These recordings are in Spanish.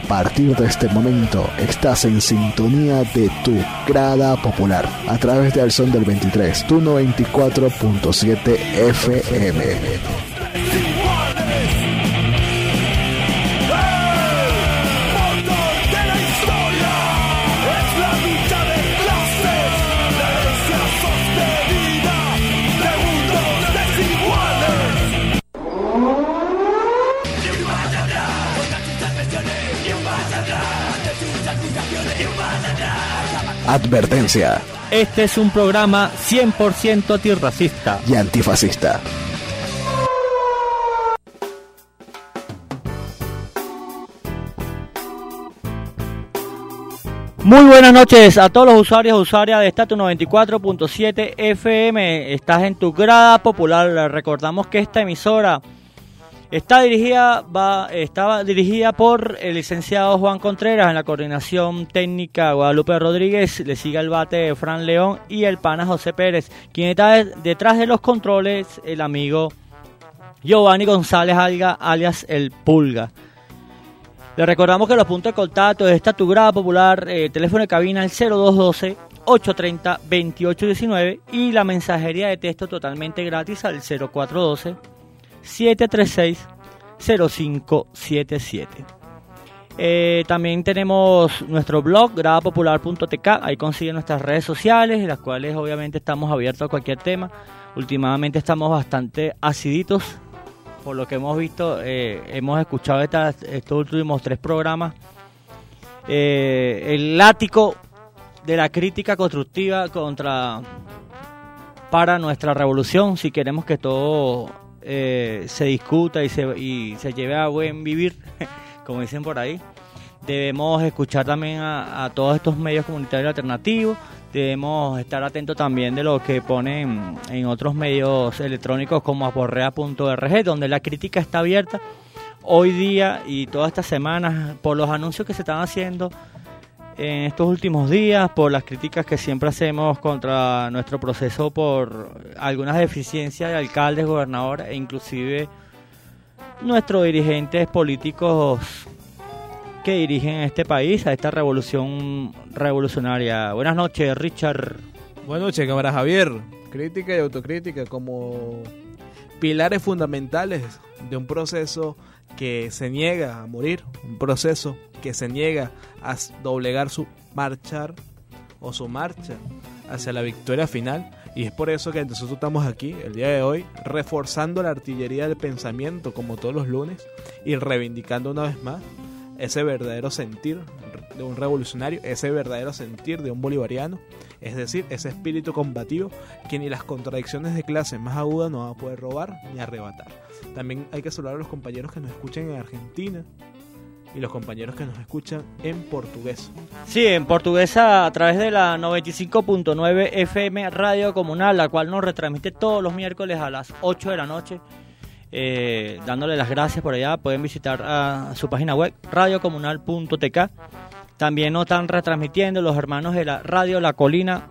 partir de este momento estás en sintonía de tu grada popular a través de Al Son del 23, tu 94.7 FM. Advertencia. Este es un programa 100% antirracista y antifascista. Muy buenas noches a todos los usuarios y usuarias de Estatus 94.7 FM. Estás en tu grada popular. Recordamos que esta emisora estaba dirigida por el licenciado Juan Contreras, en la coordinación técnica Guadalupe Rodríguez, le sigue el bate Fran León y el pana José Pérez. Quien está detrás de los controles, el amigo Giovanni González Alga, alias El Pulga. Le recordamos que los puntos de contacto de esta tu grada popular, teléfono de cabina el 0212-830-2819 y la mensajería de texto totalmente gratis al 0412-736-0577. También tenemos nuestro blog, gradapopular.tk, ahí consiguen nuestras redes sociales, en las cuales obviamente estamos abiertos a cualquier tema. Últimamente estamos bastante aciditos, por lo que hemos visto, hemos escuchado estos últimos 3 programas. El látigo de la crítica constructiva para nuestra revolución, si queremos que todo se discuta y se lleve a buen vivir, como dicen por ahí. Debemos escuchar también a todos estos medios comunitarios alternativos. Debemos estar atentos también de lo que ponen en otros medios electrónicos como aporrea.org, donde la crítica está abierta hoy día y todas estas semanas por los anuncios que se están haciendo en estos últimos días, por las críticas que siempre hacemos contra nuestro proceso, por algunas deficiencias de alcaldes, gobernadores e inclusive nuestros dirigentes políticos que dirigen este país, a esta revolucionaria. Buenas noches, Richard. Buenas noches, cámara Javier. Crítica y autocrítica como pilares fundamentales de un proceso que se niega a morir, un proceso que se niega a doblegar su marcha hacia la victoria final. Y es por eso que nosotros estamos aquí el día de hoy reforzando la artillería del pensamiento como todos los lunes y reivindicando una vez más ese verdadero sentir de un revolucionario, ese verdadero sentir de un bolivariano, es decir, ese espíritu combativo que ni las contradicciones de clase más agudas nos van a poder robar ni arrebatar. También hay que saludar a los compañeros que nos escuchan en Argentina y los compañeros que nos escuchan en portugués. Sí, en portuguesa a través de la 95.9 FM Radio Comunal, la cual nos retransmite todos los miércoles a las 8 de la noche. Dándole las gracias por allá. Pueden visitar a su página web radiocomunal.tk. También nos están retransmitiendo los hermanos de la Radio La Colina,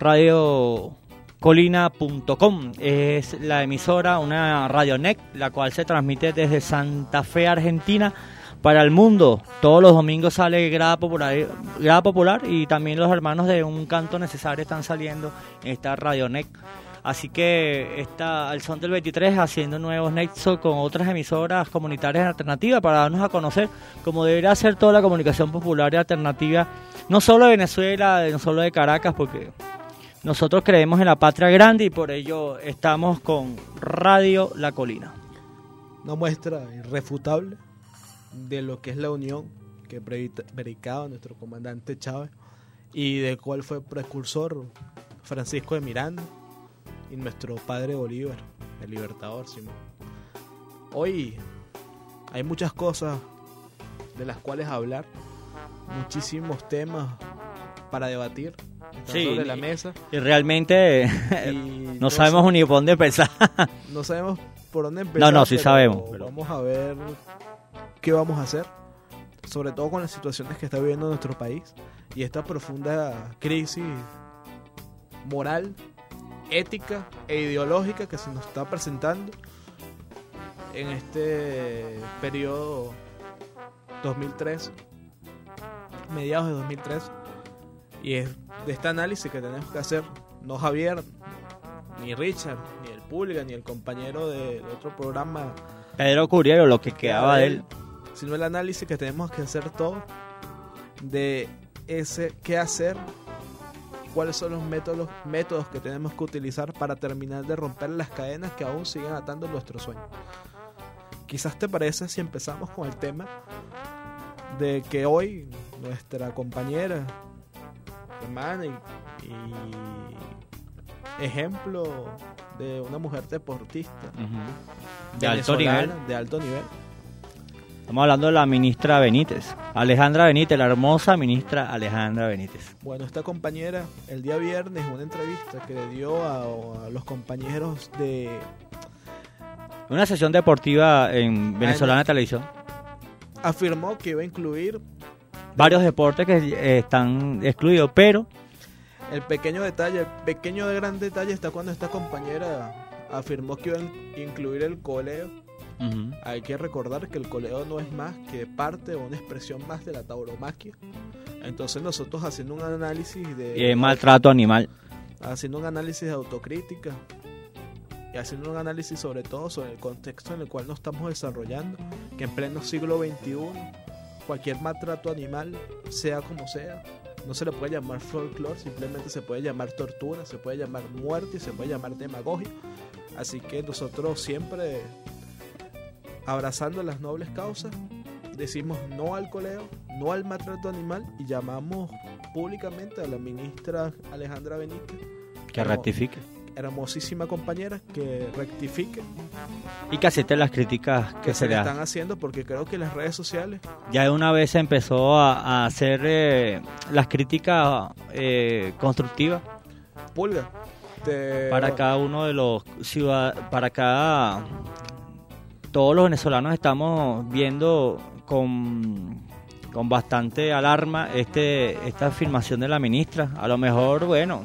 radiocolina.com. Es la emisora, una Radio NEC, la cual se transmite desde Santa Fe, Argentina, para el mundo. Todos los domingos sale Grada Popular y también los hermanos de Un Canto Necesario están saliendo en esta Radio NEC. Así que está Al Son del 23 haciendo nuevos nexos con otras emisoras comunitarias alternativas para darnos a conocer, como debería ser toda la comunicación popular y alternativa, no solo de Venezuela, no solo de Caracas, porque nosotros creemos en la patria grande y por ello estamos con Radio La Colina. Una muestra irrefutable de lo que es la unión que predicaba nuestro comandante Chávez y de cuál fue precursor Francisco de Miranda y nuestro padre Bolívar, el libertador Simón. Hoy hay muchas cosas de las cuales hablar, muchísimos temas para debatir sobre la mesa. Y realmente no sabemos ni por dónde empezar. No sabemos por dónde empezar. No, sí sabemos. Pero vamos a ver qué vamos a hacer, sobre todo con las situaciones que está viviendo nuestro país y esta profunda crisis moral, ética e ideológica que se nos está presentando en este periodo mediados de 2013. Y es de este análisis que tenemos que hacer, no Javier, ni Richard, ni el Pulga, ni el compañero del otro programa, Pedro Curiero, lo que quedaba de él. sino el análisis que tenemos que hacer todos de ese qué hacer, cuáles son los métodos que tenemos que utilizar para terminar de romper las cadenas que aún siguen atando nuestros sueños. Quizás te parece si empezamos con el tema de que hoy nuestra compañera, hermana y ejemplo de una mujer deportista De alto nivel. de alto nivel. Estamos hablando de la ministra Benítez, Alejandra Benítez, la hermosa ministra Alejandra Benítez. Bueno, esta compañera el día viernes en una entrevista que le dio a los compañeros de Una sesión deportiva en Venezolana Televisión. afirmó que iba a incluir Varios deportes que están excluidos, pero el pequeño de gran detalle está cuando esta compañera afirmó que iba a incluir el coleo. Hay que recordar que el coleo no es más que parte o una expresión más de la tauromaquia. Entonces nosotros haciendo un análisis de maltrato animal. Haciendo un análisis de autocrítica y haciendo un análisis sobre todo sobre el contexto en el cual nos estamos desarrollando, que en pleno siglo XXI cualquier maltrato animal, sea como sea, no se le puede llamar folclore, simplemente se puede llamar tortura, se puede llamar muerte, se puede llamar demagogia. Así que nosotros siempre, abrazando las nobles causas, decimos no al coleo, no al maltrato animal y llamamos públicamente a la ministra Alejandra Benítez Que rectifique. Hermosísima compañera, que rectifique Y que acepte las críticas que se le están hacen. haciendo, porque creo que las redes sociales Ya de una vez se empezó a hacer las críticas constructivas Pulga para cada uno de los ciudadanos, para cada... Todos los venezolanos estamos viendo con bastante alarma esta afirmación de la ministra. A lo mejor, bueno,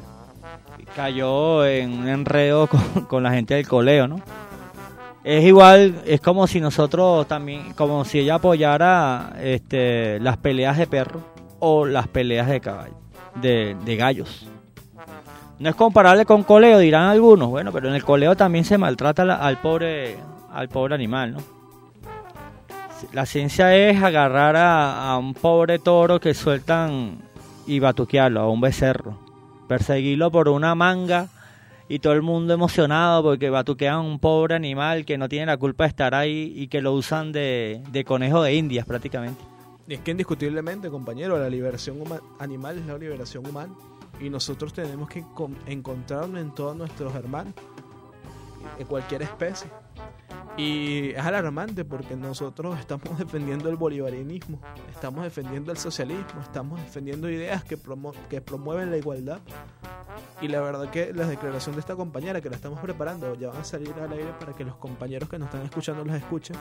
cayó en un enredo con la gente del coleo, ¿no? Es igual, es como si nosotros también, como si ella apoyara las peleas de perros o las peleas de caballo, de gallos. No es comparable con coleo, dirán algunos, bueno, pero en el coleo también se maltrata al pobre animal, ¿no? La ciencia es agarrar a un pobre toro que sueltan y batuquearlo, a un becerro, perseguirlo por una manga y todo el mundo emocionado porque batuquean a un pobre animal que no tiene la culpa de estar ahí y que lo usan de conejo de indias prácticamente. Y es que indiscutiblemente, compañero, la liberación animal es la liberación humana y nosotros tenemos que encontrarnos en todos nuestros hermanos, en cualquier especie. Y es alarmante porque nosotros estamos defendiendo el bolivarianismo, estamos defendiendo el socialismo, estamos defendiendo ideas que promueven la igualdad. Y la verdad que la declaración de esta compañera, que la estamos preparando, ya van a salir al aire para que los compañeros que nos están escuchando las escuchen,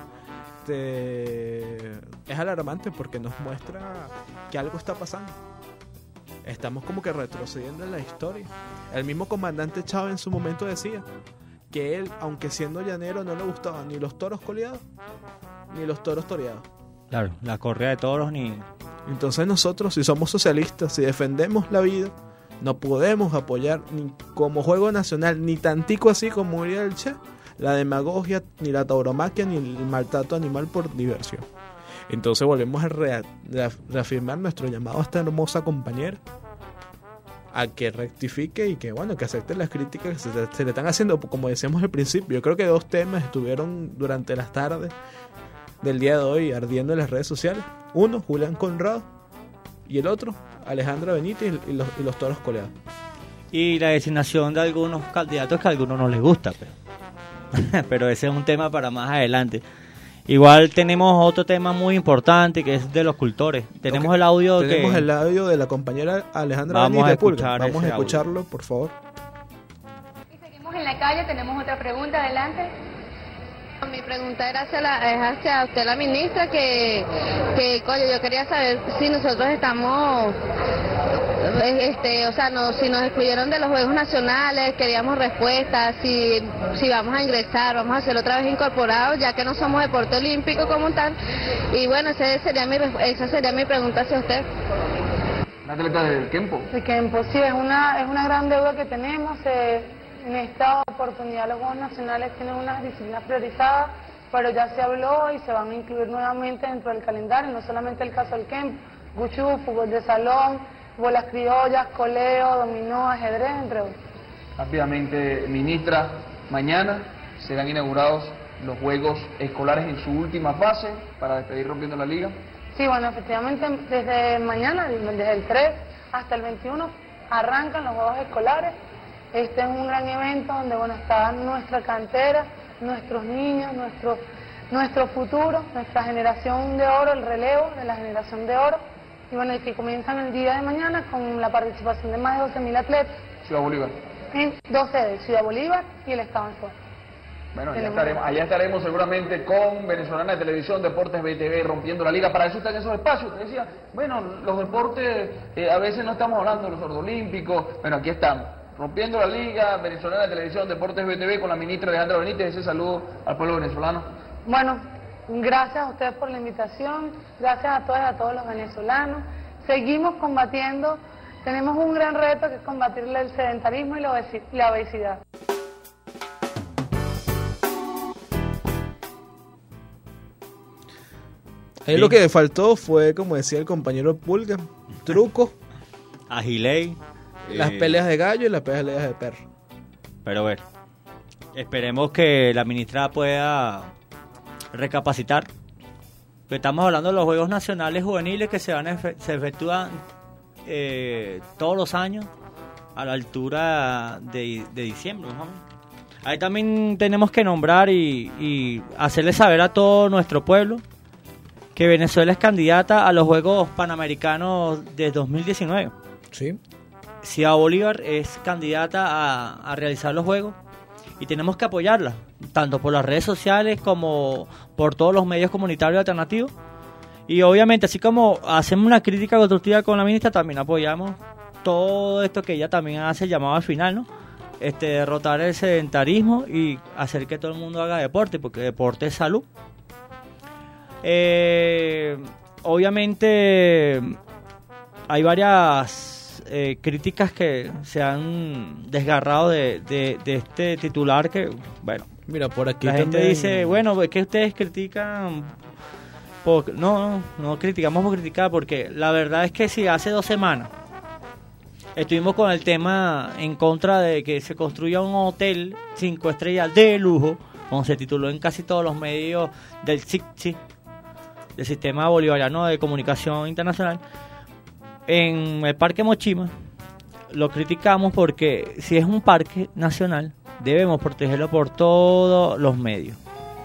es alarmante porque nos muestra que algo está pasando. Estamos como que retrocediendo en la historia. El mismo comandante Chávez en su momento decía que él, aunque siendo llanero, no le gustaban ni los toros coleados ni los toros toreados. Claro, la correa de toros ni... Entonces nosotros, si somos socialistas, si defendemos la vida, no podemos apoyar ni como juego nacional, ni tantico así como diría el Che, la demagogia, ni la tauromaquia, ni el maltrato animal por diversión. Entonces volvemos a reafirmar nuestro llamado a esta hermosa compañera a que rectifique y que bueno, que acepte las críticas que se le están haciendo. Como decíamos al principio, yo creo que 2 temas estuvieron durante las tardes del día de hoy ardiendo en las redes sociales. Uno, Julián Conrado, y el otro, Alejandra Benítez y los toros coleados. Y la designación de algunos candidatos que a algunos no les gusta, pero ese es un tema para más adelante. Igual tenemos otro tema muy importante que es de los cultores. Tenemos el audio de la compañera Alejandra Benítez de Pulga. Vamos a escucharlo, por favor. Y seguimos en la calle, tenemos otra pregunta, adelante. Mi pregunta era hacia usted, la ministra, que coño, yo quería saber si nosotros estamos o sea, si nos excluyeron de los Juegos Nacionales, queríamos respuestas, si vamos a ingresar, vamos a ser otra vez incorporados, ya que no somos deporte olímpico como tal. Y bueno, esa sería mi pregunta hacia usted. ¿Un atleta del Kempo? El Kempo, sí, es una gran deuda que tenemos. En esta oportunidad los Juegos Nacionales tienen unas disciplinas priorizadas, pero ya se habló y se van a incluir nuevamente dentro del calendario, no solamente el caso del Kempo, Guchú, fútbol de salón, bolas criollas, coleo, dominó, ajedrez, entre otros. Rápidamente, ministra, mañana serán inaugurados los Juegos Escolares en su última fase para despedir Rompiendo la Liga. Sí, bueno, efectivamente desde mañana, desde el 3 hasta el 21, arrancan los Juegos Escolares. Este es un gran evento donde, bueno, está nuestra cantera, nuestros niños, nuestro futuro, nuestra generación de oro, el relevo de la generación de oro. Y bueno, y que comienzan el día de mañana con la participación de más de 12.000 atletas. Ciudad Bolívar. En 2 sedes, Ciudad Bolívar y el Estado en Suárez. Bueno, allá estaremos seguramente con Venezolana de Televisión, Deportes BTV, Rompiendo la Liga. Para eso están esos espacios. Te decía, bueno, los deportes, a veces no estamos hablando de los olímpicos. Bueno, aquí estamos. Rompiendo la Liga, Venezolana de Televisión, Deportes BTV, con la ministra Alejandra Benítez. Ese saludo al pueblo venezolano. Bueno, gracias a ustedes por la invitación, gracias a todas y a todos los venezolanos. Seguimos combatiendo, tenemos un gran reto que es combatir el sedentarismo y la obesidad. Ahí lo que faltó fue, como decía el compañero Pulga, truco, agiley, las peleas de gallo y las peleas de perro. Pero bueno, esperemos que la ministra pueda recapacitar. Estamos hablando de los Juegos Nacionales Juveniles que se efectúan todos los años a la altura de diciembre, ¿no? Ahí también tenemos que nombrar y hacerle saber a todo nuestro pueblo que Venezuela es candidata a los Juegos Panamericanos de 2019. Sí. Ciudad Bolívar es candidata a realizar los Juegos y tenemos que apoyarla, tanto por las redes sociales como por todos los medios comunitarios alternativos. Y obviamente, así como hacemos una crítica constructiva con la ministra, también apoyamos todo esto que ella también hace llamado al final, ¿no? Derrotar el sedentarismo y hacer que todo el mundo haga deporte, porque deporte es salud. Obviamente hay varias críticas que se han desgarrado de este titular que, bueno, mira, por aquí la gente también dice, bueno, es que ustedes critican, no criticamos por criticar, porque la verdad es que si hace 2 semanas estuvimos con el tema en contra de que se construya un hotel 5 estrellas de lujo, como se tituló en casi todos los medios del SICSI, del Sistema Bolivariano de Comunicación Internacional, en el Parque Mochima, lo criticamos porque si es un parque nacional, debemos protegerlo por todos los medios.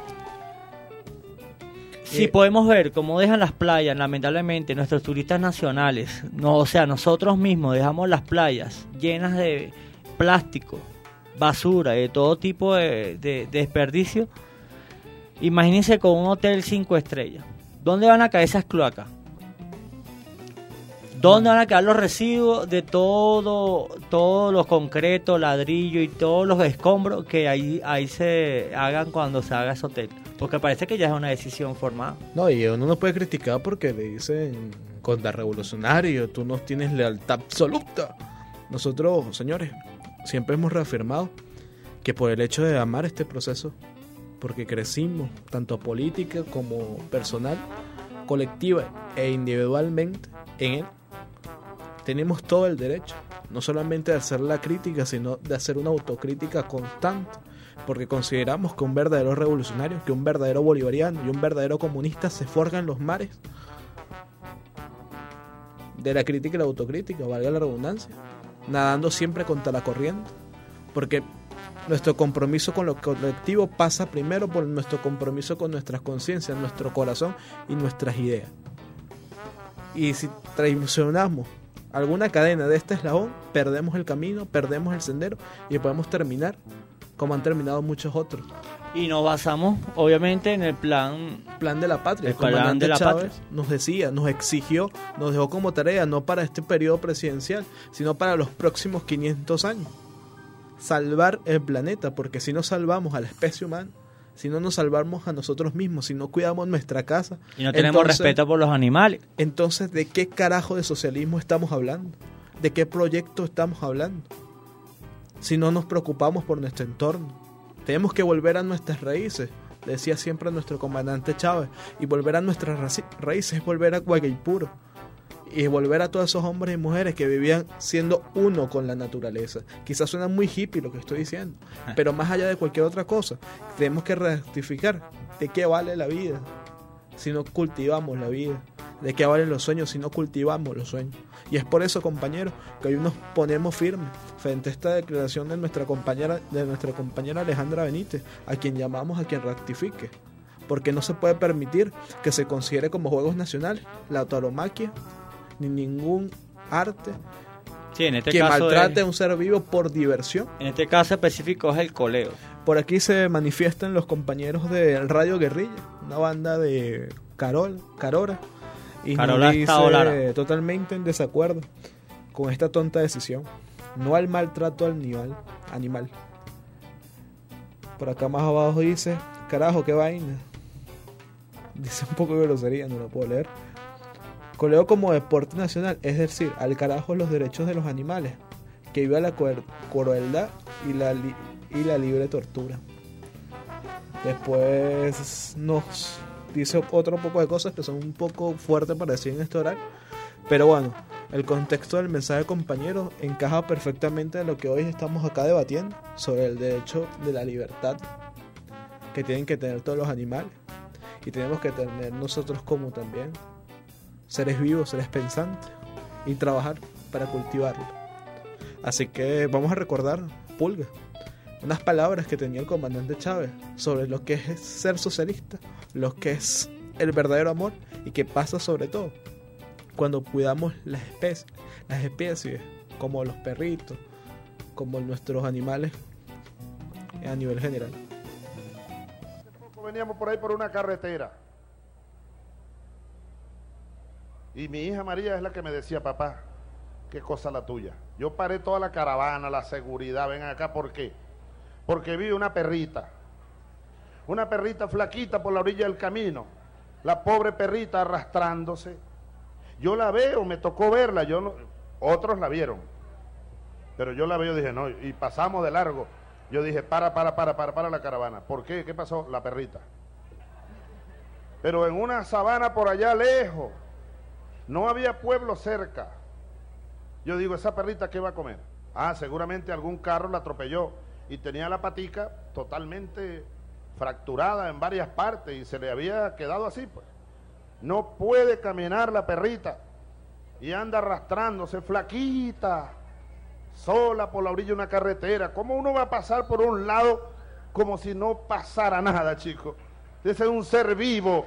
Si podemos ver cómo dejan las playas, lamentablemente, nuestros turistas nacionales, nosotros mismos dejamos las playas llenas de plástico, basura, de todo tipo de desperdicio. Imagínense con un hotel 5 estrellas. ¿Dónde van a caer esas cloacas? ¿Dónde van a quedar los residuos de todos los concretos, ladrillos y todos los escombros que ahí se hagan cuando se haga ese hotel? Porque parece que ya es una decisión formada. No, y uno no puede criticar porque le dicen contrarrevolucionario, tú no tienes lealtad absoluta. Nosotros, señores, siempre hemos reafirmado que por el hecho de amar este proceso, porque crecimos tanto política como personal, colectiva e individualmente en él, tenemos todo el derecho, no solamente de hacer la crítica, sino de hacer una autocrítica constante, porque consideramos que un verdadero revolucionario, que un verdadero bolivariano y un verdadero comunista se forjan los mares de la crítica y la autocrítica, valga la redundancia, nadando siempre contra la corriente, porque nuestro compromiso con lo colectivo pasa primero por nuestro compromiso con nuestras conciencias, nuestro corazón y nuestras ideas. Y si traicionamos alguna cadena de este eslabón, perdemos el camino, perdemos el sendero y podemos terminar como han terminado muchos otros. Y nos basamos, obviamente, en el plan De la patria. El plan de la Chávez patria. nos decía, nos exigió, nos dejó como tarea, no para este periodo presidencial, sino para los próximos 500 años. Salvar el planeta, porque si no salvamos a la especie humana, si no nos salvamos a nosotros mismos, si no cuidamos nuestra casa... y no tenemos entonces, respeto por los animales. Entonces, ¿de qué carajo de socialismo estamos hablando? ¿De qué proyecto estamos hablando? Si no nos preocupamos por nuestro entorno. Tenemos que volver a nuestras raíces, decía siempre nuestro comandante Chávez, y volver a nuestras raíces es volver a Guaycaipuro, y volver a todos esos hombres y mujeres que vivían siendo uno con la naturaleza. Quizás suena muy hippie lo que estoy diciendo, pero más allá de cualquier otra cosa, tenemos que rectificar de qué vale la vida si no cultivamos la vida, de qué valen los sueños si no cultivamos los sueños. Y es por eso, compañeros, que hoy nos ponemos firmes frente a esta declaración de nuestra compañera Alejandra Benítez, a quien llamamos a quien rectifique, porque no se puede permitir que se considere como juegos nacionales la tauromaquia ni ningún arte Sí, en este que caso maltrate a un ser vivo por diversión. en este caso específico es el coleo. Por aquí se manifiestan los compañeros de Radio Guerrilla, una banda de Carora, y Carola nos Estado Lara. dice totalmente en desacuerdo con esta tonta decisión. No al maltrato al animal. Por acá más abajo dice, carajo, qué vaina. Dice un poco de grosería, no lo puedo leer. Coleo como deporte nacional, es decir, al carajo los derechos de los animales, que viva la crueldad y la libre tortura. Después nos dice otro poco de cosas que son un poco fuertes para decir en este horario, pero bueno, el contexto del mensaje, compañero, encaja perfectamente en lo que hoy estamos acá debatiendo sobre el derecho de la libertad que tienen que tener todos los animales, y tenemos que tener nosotros como también seres vivos, seres pensantes, y trabajar para cultivarlo. Así que vamos a recordar, Pulga, unas palabras que tenía el comandante Chávez sobre lo que es ser socialista, lo que es el verdadero amor, y que pasa sobre todo cuando cuidamos las especies como los perritos, como nuestros animales a nivel general. Hace poco veníamos por ahí por una carretera y mi hija María es la que me decía, papá, qué cosa la tuya. Yo paré toda la caravana, la seguridad, ven acá, ¿por qué? Porque vi una perrita flaquita por la orilla del camino, la pobre perrita arrastrándose. Yo la veo, me tocó verla, otros la vieron, pero yo la veo, dije, no, y pasamos de largo. Yo dije, para la caravana. ¿Por qué? ¿Qué pasó? La perrita. Pero en una sabana por allá lejos, no había pueblo cerca. Yo digo, ¿esa perrita qué va a comer? Ah, seguramente algún carro la atropelló y tenía la patica totalmente fracturada en varias partes y se le había quedado así, pues. No puede caminar la perrita y anda arrastrándose, flaquita, sola por la orilla de una carretera. ¿Cómo uno va a pasar por un lado como si no pasara nada, chico? Ese es un ser vivo.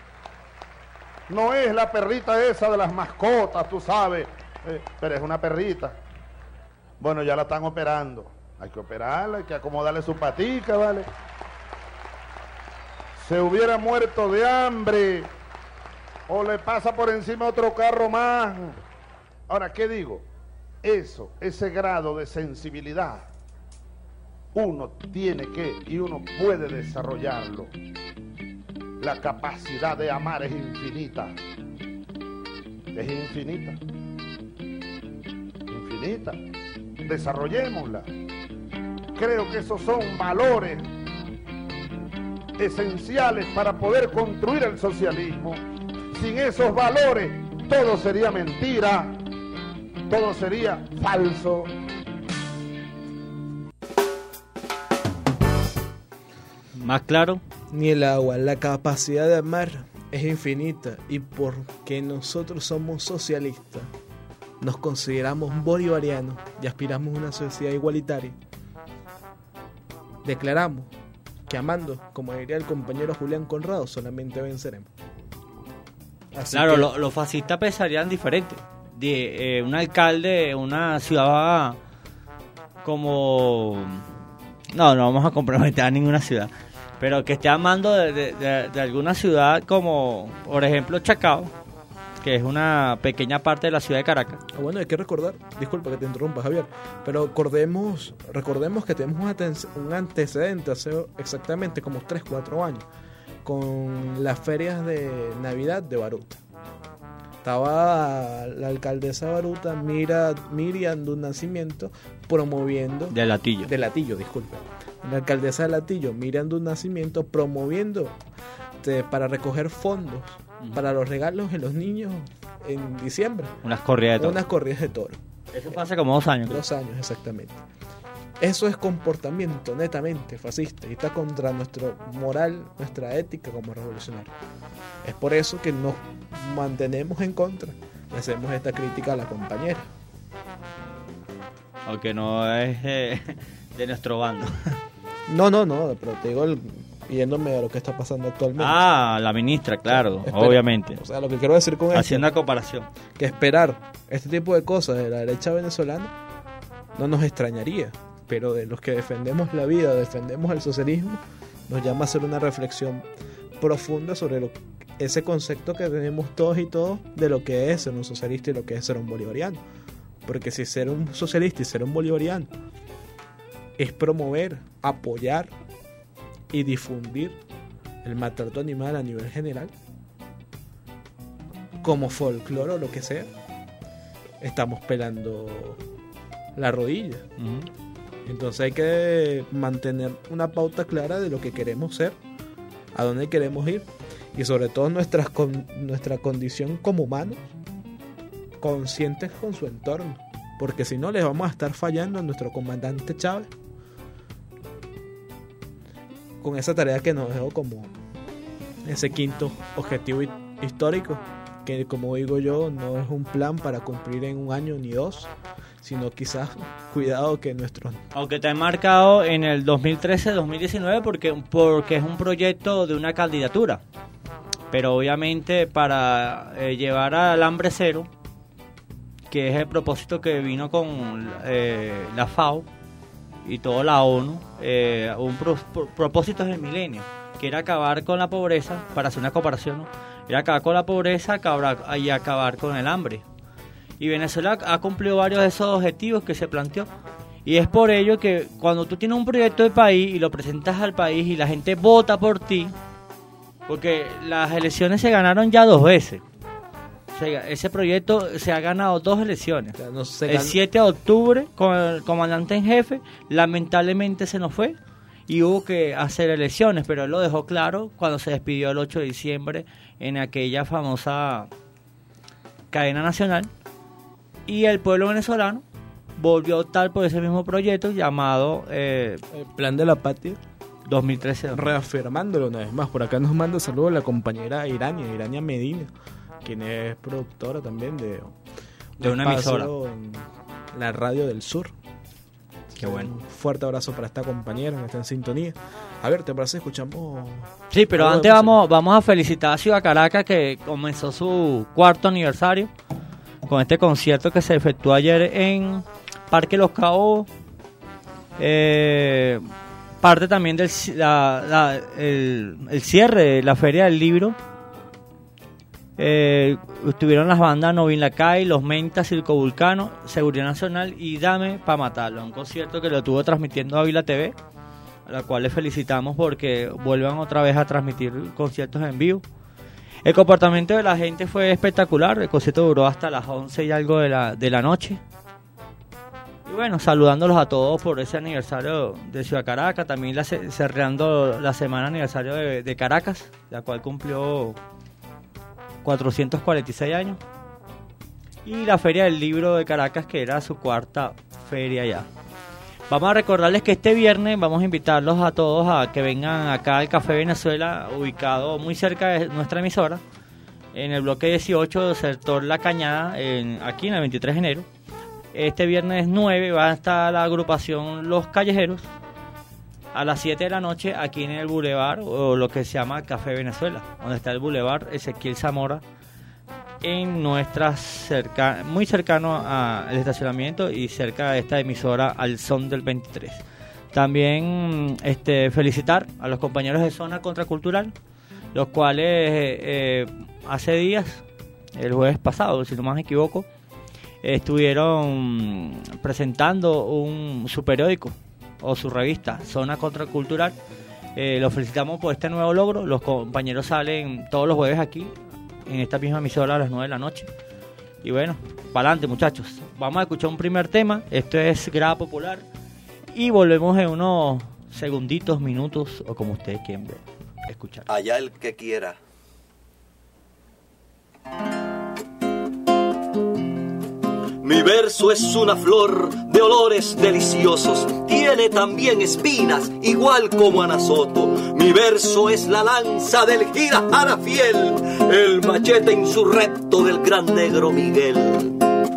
No es la perrita esa de las mascotas, tú sabes, pero es una perrita. Bueno, ya la están operando. Hay que operarla, hay que acomodarle su patica, ¿vale? Se hubiera muerto de hambre o le pasa por encima otro carro más. Ahora, ¿qué digo? Ese grado de sensibilidad, uno tiene que y uno puede desarrollarlo. La capacidad de amar es infinita. Es infinita. Infinita. Desarrollémosla. Creo que esos son valores esenciales para poder construir el socialismo. Sin esos valores, todo sería mentira, todo sería falso. Más claro. Ni el agua, la capacidad de amar es infinita, y porque nosotros somos socialistas, nos consideramos bolivarianos y aspiramos a una sociedad igualitaria, declaramos que amando, como diría el compañero Julián Conrado, solamente venceremos. Así Claro, que, los fascistas pensarían diferente. Un alcalde, una ciudad como No vamos a comprometer a ninguna ciudad. Pero que esté amando de alguna ciudad como, por ejemplo, Chacao, que es una pequeña parte de la ciudad de Caracas. Bueno, hay que recordar, disculpa que te interrumpa, Javier, pero recordemos que tenemos un antecedente hace exactamente como 3-4 años con las ferias de Navidad de Baruta. Estaba la alcaldesa de Baruta, Miriam del Nacimiento, promoviendo... De Latillo, disculpe. La alcaldesa de Latillo, Miriam del Nacimiento, promoviendo para recoger fondos para los regalos de los niños en diciembre. Unas corridas de toro. Eso fue hace como 2 años. 2 años, exactamente. Eso es comportamiento netamente fascista y está contra nuestra moral, nuestra ética como revolucionarios. Es por eso que nos mantenemos en contra y hacemos esta crítica a la compañera. Aunque no es de nuestro bando. No, pero te digo, yéndome a lo que está pasando actualmente. La ministra, claro, obviamente. O sea, lo que quiero decir con esto, haciendo una comparación, que esperar este tipo de cosas de la derecha venezolana no nos extrañaría, pero de los que defendemos la vida, defendemos el socialismo, nos llama a hacer una reflexión profunda sobre ese concepto que tenemos todos y todos de lo que es ser un socialista y lo que es ser un bolivariano. Porque si ser un socialista y ser un bolivariano es promover, apoyar y difundir el maltrato animal a nivel general, como folclore o lo que sea, estamos pelando la rodilla. Entonces hay que mantener una pauta clara de lo que queremos ser, a dónde queremos ir y sobre todo nuestra condición como humanos, conscientes con su entorno, porque si no les vamos a estar fallando a nuestro comandante Chávez con esa tarea que nos dejó como ese quinto objetivo histórico, que como digo yo, no es un plan para cumplir en 1 año ni 2, sino quizás, cuidado que nuestros... Aunque está enmarcado en el 2013-2019 porque es un proyecto de una candidatura, pero obviamente para llevar al hambre cero, que es el propósito que vino con la FAO y toda la ONU, un propósito del milenio, que era acabar con la pobreza, para hacer una comparación, ¿no? Era acabar con la pobreza y acabar con el hambre. Y Venezuela ha cumplido varios de esos objetivos que se planteó. Y es por ello que cuando tú tienes un proyecto de país y lo presentas al país y la gente vota por ti, porque las elecciones se ganaron ya 2 veces. O sea, ese proyecto se ha ganado 2 elecciones. O sea, no el 7 de octubre con el comandante en jefe, lamentablemente se nos fue y hubo que hacer elecciones, pero él lo dejó claro cuando se despidió el 8 de diciembre en aquella famosa cadena nacional, y el pueblo venezolano volvió a optar por ese mismo proyecto llamado el Plan de la Patria 2013. Reafirmándolo una vez más. Por acá nos manda saludos la compañera Irania Medina, quien es productora también de una emisora en la Radio del Sur. Qué bueno. Un fuerte abrazo para esta compañera que está en sintonía. A ver, ¿te parece? Escuchamos... Sí, pero antes vamos a felicitar a Ciudad Caracas, que comenzó su 4º aniversario con este concierto que se efectuó ayer en Parque Los Caobos. Parte también del el cierre de la Feria del Libro. Estuvieron las bandas Novin Lacay, Los Mentas, Circo Vulcano, Seguridad Nacional y Dame Pa' Matarlo, un concierto que lo estuvo transmitiendo Ávila TV, a la cual les felicitamos porque vuelvan otra vez a transmitir conciertos en vivo. El comportamiento de la gente fue espectacular, el concierto duró hasta las 11 y algo de la noche. Y bueno, saludándolos a todos por ese aniversario de Ciudad Caracas, también cerrando la semana aniversario de Caracas, la cual cumplió 446 años, y la Feria del Libro de Caracas, que era su 4ª feria ya. Vamos a recordarles que este viernes vamos a invitarlos a todos a que vengan acá al Café Venezuela, ubicado muy cerca de nuestra emisora, en el bloque 18 del sector La Cañada, aquí en el 23 de enero. Este viernes 9 va a estar la agrupación Los Callejeros a las 7 de la noche aquí en el Boulevard, o lo que se llama Café Venezuela, donde está el Boulevard Ezequiel Zamora, en muy cercano al estacionamiento y cerca de esta emisora Al Son del 23. También felicitar a los compañeros de Zona Contracultural, los cuales hace días, el jueves pasado, si no me equivoco, estuvieron presentando su periódico o su revista, Zona Contracultural. Los felicitamos por este nuevo logro. Los compañeros salen todos los jueves aquí, en esta misma emisora, a las 9 de la noche. Y bueno, para adelante, muchachos. Vamos a escuchar un primer tema. Esto es Grada Popular. Y volvemos en unos segunditos, minutos, o como ustedes quieran escuchar. Allá el que quiera. Mi verso es una flor de olores deliciosos, tiene también espinas, igual como Ana Soto. Mi verso es la lanza del Girajara fiel, el machete insurrecto del gran negro Miguel.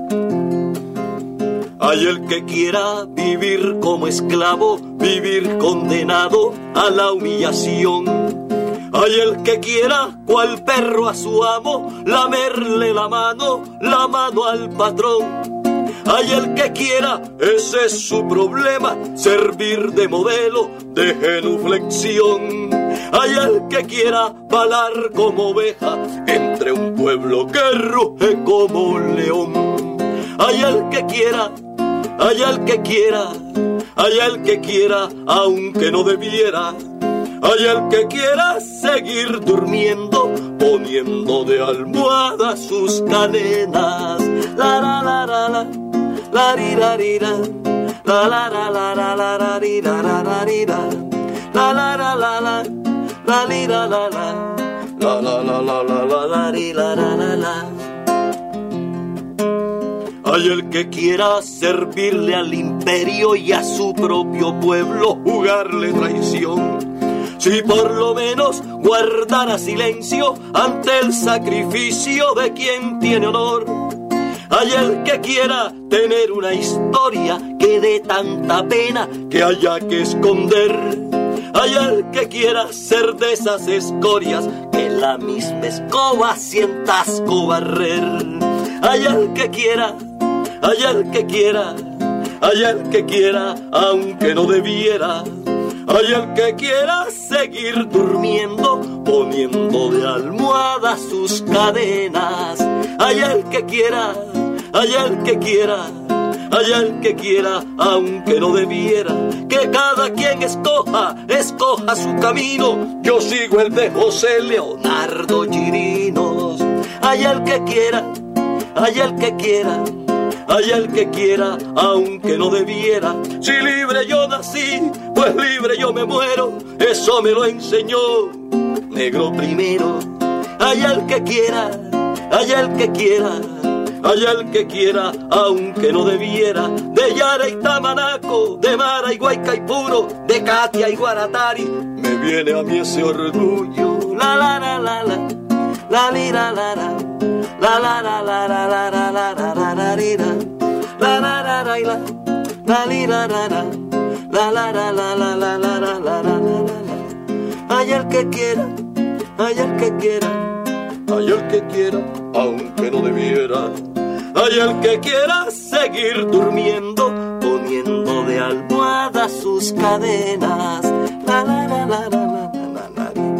Hay el que quiera vivir como esclavo, vivir condenado a la humillación. Hay el que quiera, cual perro a su amo, lamerle la mano al patrón. Hay el que quiera, ese es su problema, servir de modelo, de genuflexión. Hay el que quiera balar como oveja entre un pueblo que ruge como un león. Hay el que quiera, hay el que quiera, hay el que quiera, aunque no debiera. Hay el que quiera seguir durmiendo, poniendo de almohada sus cadenas. La la la la la, la ri la ri la, la la la la la la la ri la la la ri la, la la la la la, la li la la la, la la la la la la la ri la la la la. Hay el que quiera servirle al imperio y a su propio pueblo jugarle traición. Si por lo menos guardara silencio ante el sacrificio de quien tiene honor. Hay el que quiera tener una historia que dé tanta pena que haya que esconder. Hay el que quiera ser de esas escorias que la misma escoba sienta asco barrer. Hay el que quiera, hay el que quiera, hay el que quiera, aunque no debiera. Hay el que quiera seguir durmiendo, poniendo de almohada sus cadenas. Hay el que quiera, hay el que quiera, hay el que quiera, aunque no debiera. Que cada quien escoja su camino. Yo sigo el de José Leonardo Chirinos. Hay el que quiera, hay el que quiera, hay el que quiera, aunque no debiera. Si libre yo nací, pues libre yo me muero. Eso me lo enseñó Negro primero. Hay el que quiera, hay el que quiera, hay el que quiera, aunque no debiera. De Yara y Tamanaco, de Mara y Guaycaipuro, de Katia y Guaratari, me viene a mí ese orgullo. La la la la la, la li la la la, la la la la la la la la la la la lira, la la la la la, la li la la la, la la la la la la la la la la la. Hay el que quiera, hay el que quiera, hay el que quiera, aunque no debiera. Hay el que quiera seguir durmiendo, poniendo de almohada sus cadenas. La la la la la la la la la.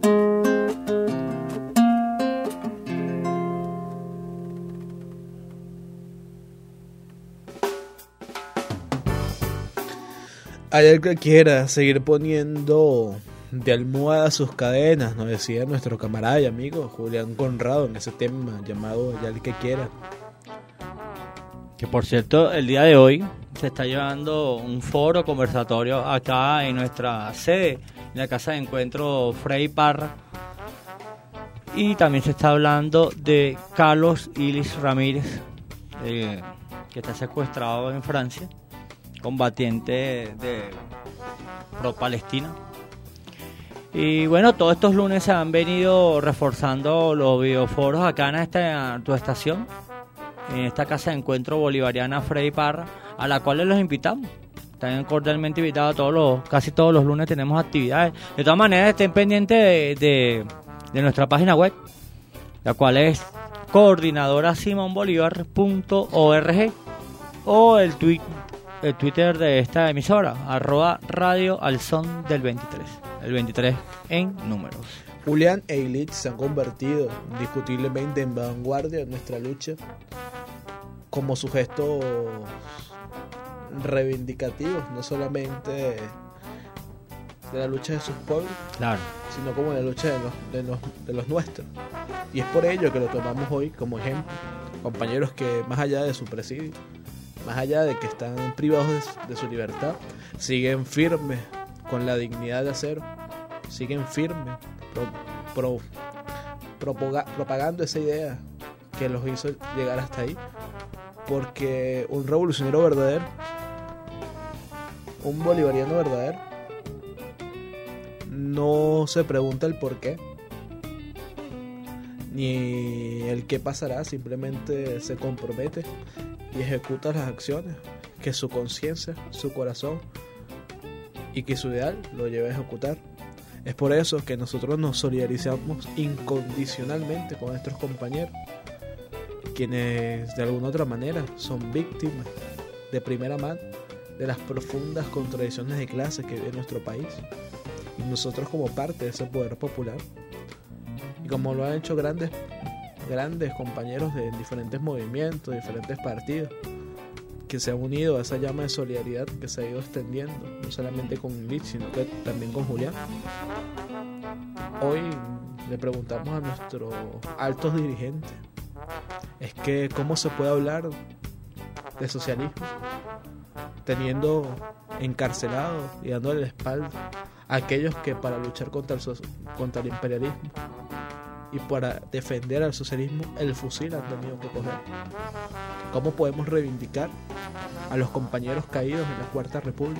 Hay el que quiera seguir poniendo de almohada sus cadenas, nos decía nuestro camarada y amigo Julián Conrado en ese tema llamado Hay el que quiera. Que por cierto, el día de hoy se está llevando un foro conversatorio acá en nuestra sede, en la Casa de Encuentro Freddy Parra. Y también se está hablando de Carlos Ilis Ramírez, que está secuestrado en Francia, combatiente de pro Palestina. Y bueno, todos estos lunes se han venido reforzando los videoforos acá en tu estación, en esta Casa de Encuentro Bolivariana Freddy Parra, a la cual los invitamos. Están cordialmente invitados casi todos los lunes tenemos actividades. De todas maneras, estén pendientes de nuestra página web, la cual es coordinadorasimonbolivar.org, o el tweet el Twitter de esta emisora, @Radio al Son del 23. El 23 en números. Julián e Illich se han convertido indiscutiblemente en vanguardia en nuestra lucha como sujetos reivindicativos, no solamente de la lucha de sus pueblos, claro, sino como de la lucha de los nuestros. Y es por ello que lo tomamos hoy como ejemplo. Compañeros que más allá de su presidio, más allá de que están privados de su libertad, siguen firmes con la dignidad de acero, siguen firmes propagando esa idea que los hizo llegar hasta ahí, porque un revolucionario verdadero, un bolivariano verdadero, no se pregunta el por qué ni el qué pasará, simplemente se compromete y ejecuta las acciones que su conciencia, su corazón y que su ideal lo lleva a ejecutar. Es por eso que nosotros nos solidarizamos incondicionalmente con nuestros compañeros, quienes de alguna otra manera son víctimas de primera mano de las profundas contradicciones de clase que vive nuestro país, y nosotros como parte de ese poder popular, y como lo han hecho grandes compañeros de diferentes movimientos, diferentes partidos, que se han unido a esa llama de solidaridad que se ha ido extendiendo, no solamente con Illich, sino que también con Julián. Hoy le preguntamos a nuestros altos dirigentes, es que cómo se puede hablar de socialismo teniendo encarcelados y dándole la espalda a aquellos que para luchar contra el imperialismo y para defender al socialismo el fusil han tenido que coger. ¿Cómo podemos reivindicar a los compañeros caídos en la Cuarta República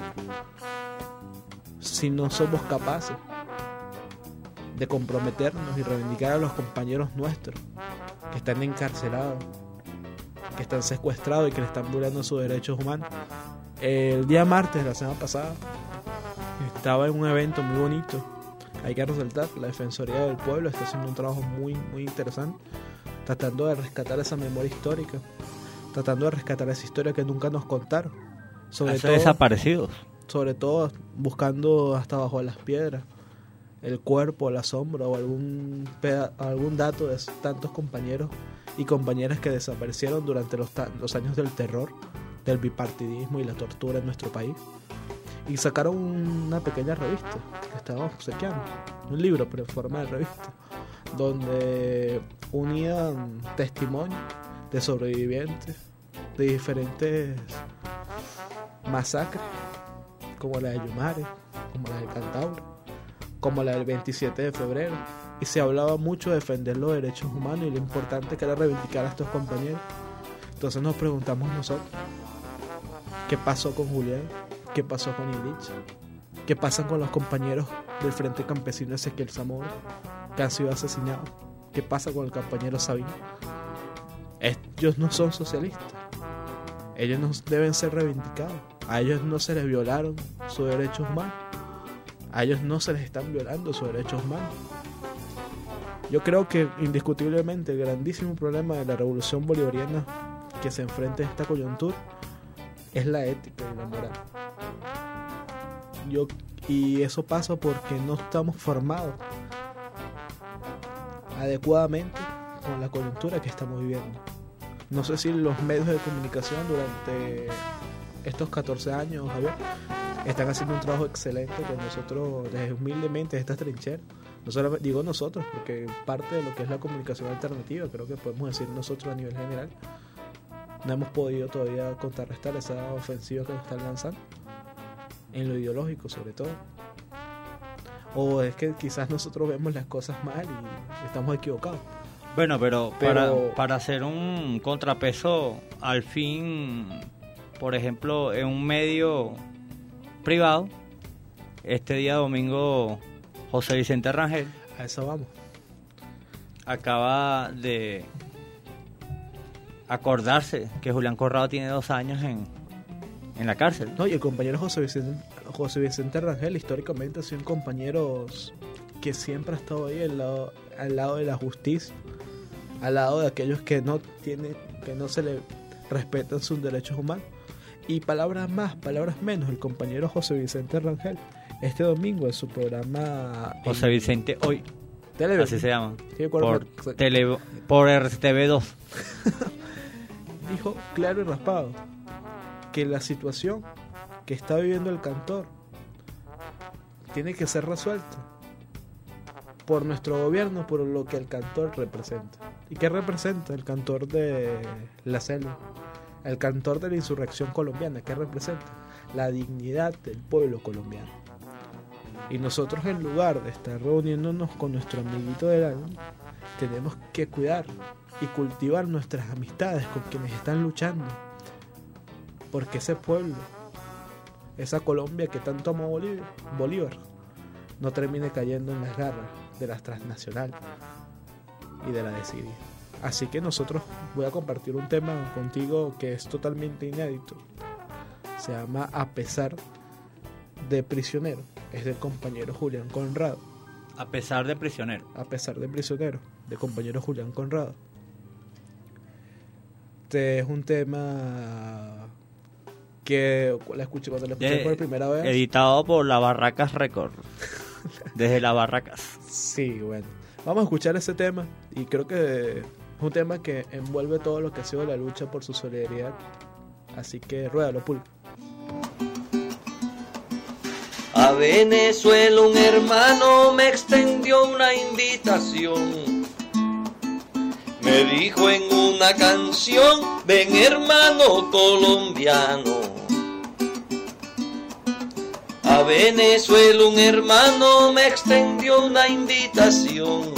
si no somos capaces de comprometernos y reivindicar a los compañeros nuestros que están encarcelados, que están secuestrados y que le están violando sus derechos humanos? El día martes de la semana pasada estaba en un evento muy bonito. Hay que resaltar, la Defensoría del Pueblo está haciendo un trabajo muy, muy interesante, tratando de rescatar esa memoria histórica, tratando de rescatar esa historia que nunca nos contaron. Sobre todo desaparecidos. Sobre todo buscando hasta bajo las piedras el cuerpo, la sombra o algún dato de tantos compañeros y compañeras que desaparecieron durante los años del terror, del bipartidismo y la tortura en nuestro país. Y sacaron una pequeña revista que estábamos obsequiando, un libro pero en forma de revista, donde unían testimonios de sobrevivientes de diferentes masacres, como la de Yumare, como la de Cantabria, como la del 27 de febrero, y se hablaba mucho de defender los derechos humanos y lo importante que era reivindicar a estos compañeros. Entonces nos preguntamos nosotros, ¿qué pasó con Julián? ¿Qué pasó con Illich? ¿Qué pasa con los compañeros del Frente Campesino Ezequiel Zamora que han sido asesinados? ¿Qué pasa con el compañero Sabino? Ellos no son socialistas. Ellos no deben ser reivindicados. A ellos no se les violaron sus derechos humanos. A ellos no se les están violando sus derechos humanos. Yo creo que indiscutiblemente el grandísimo problema de la revolución bolivariana que se enfrenta a esta coyuntura es la ética y la moral. Y eso pasa porque no estamos formados adecuadamente con la coyuntura que estamos viviendo. No sé si los medios de comunicación durante estos 14 años, Javier, están haciendo un trabajo excelente que nosotros, desde humildemente, esta trinchera, no solo digo nosotros, porque parte de lo que es la comunicación alternativa, creo que podemos decir nosotros a nivel general, no hemos podido todavía contrarrestar esa ofensiva que nos están lanzando, en lo ideológico sobre todo. O es que quizás nosotros vemos las cosas mal y estamos equivocados. Bueno, pero para hacer un contrapeso, al fin, por ejemplo, en un medio privado, este día domingo, José Vicente Rangel, a eso vamos, acaba de acordarse que Julián Corrado tiene 2 años en la cárcel. No, y el compañero José Vicente Rangel históricamente ha sido compañeros que siempre ha estado ahí al lado de la justicia, al lado de aquellos que no se le respetan sus derechos humanos. Y palabras más, palabras menos, el compañero José Vicente Rangel, este domingo en su programa... José Vicente Hoy, Televen. así se llama, Sí, por RTV2. Dijo claro y raspado que la situación que está viviendo el cantor tiene que ser resuelta por nuestro gobierno, por lo que el cantor representa. ¿Y qué representa el cantor de la selva? El cantor de la insurrección colombiana, ¿qué representa? La dignidad del pueblo colombiano. Y nosotros, en lugar de estar reuniéndonos con nuestro amiguito del alma, tenemos que cuidar y cultivar nuestras amistades con quienes están luchando porque ese pueblo, esa Colombia que tanto amó Bolívar, no termine cayendo en las garras de las transnacionales y de la desidia. Así que nosotros voy a compartir un tema contigo que es totalmente inédito. Se llama A pesar de prisionero. Es del compañero Julián Conrado. A pesar de prisionero. A pesar de prisionero, del compañero Julián Conrado. Este es un tema que la escuché cuando la escuché por primera vez. Editado por La Barracas Records. Desde La Barracas. Sí, bueno. Vamos a escuchar ese tema y creo que es un tema que envuelve todo lo que ha sido la lucha por su solidaridad. Así que ruédalo, Pulpo. A Venezuela un hermano me extendió una invitación. Me dijo en una canción, ven hermano colombiano. A Venezuela un hermano me extendió una invitación.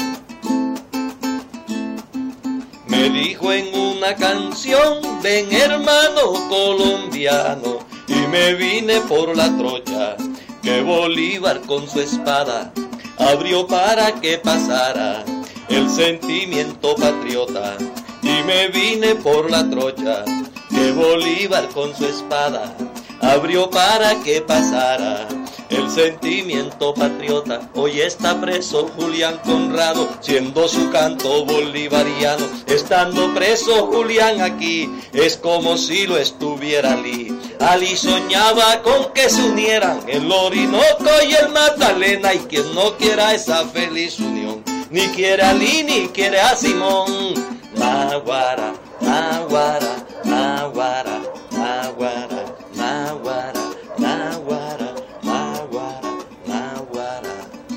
Me dijo en una canción, ven hermano colombiano. Y me vine por la Troya, que Bolívar con su espada abrió para que pasara el sentimiento patriota. Y me vine por la Troya, que Bolívar con su espada abrió para que pasara el sentimiento patriota. Hoy está preso Julián Conrado, siendo su canto bolivariano. Estando preso Julián aquí, es como si lo estuviera Ali. Ali soñaba con que se unieran el Orinoco y el Magdalena, y quien no quiera esa feliz unión, ni quiere a Ali ni quiere a Simón. Naguara, naguara, naguara, naguara, naguara, naguara, naguara, naguara.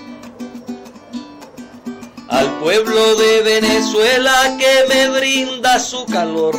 Al pueblo de Venezuela que me brinda su calor,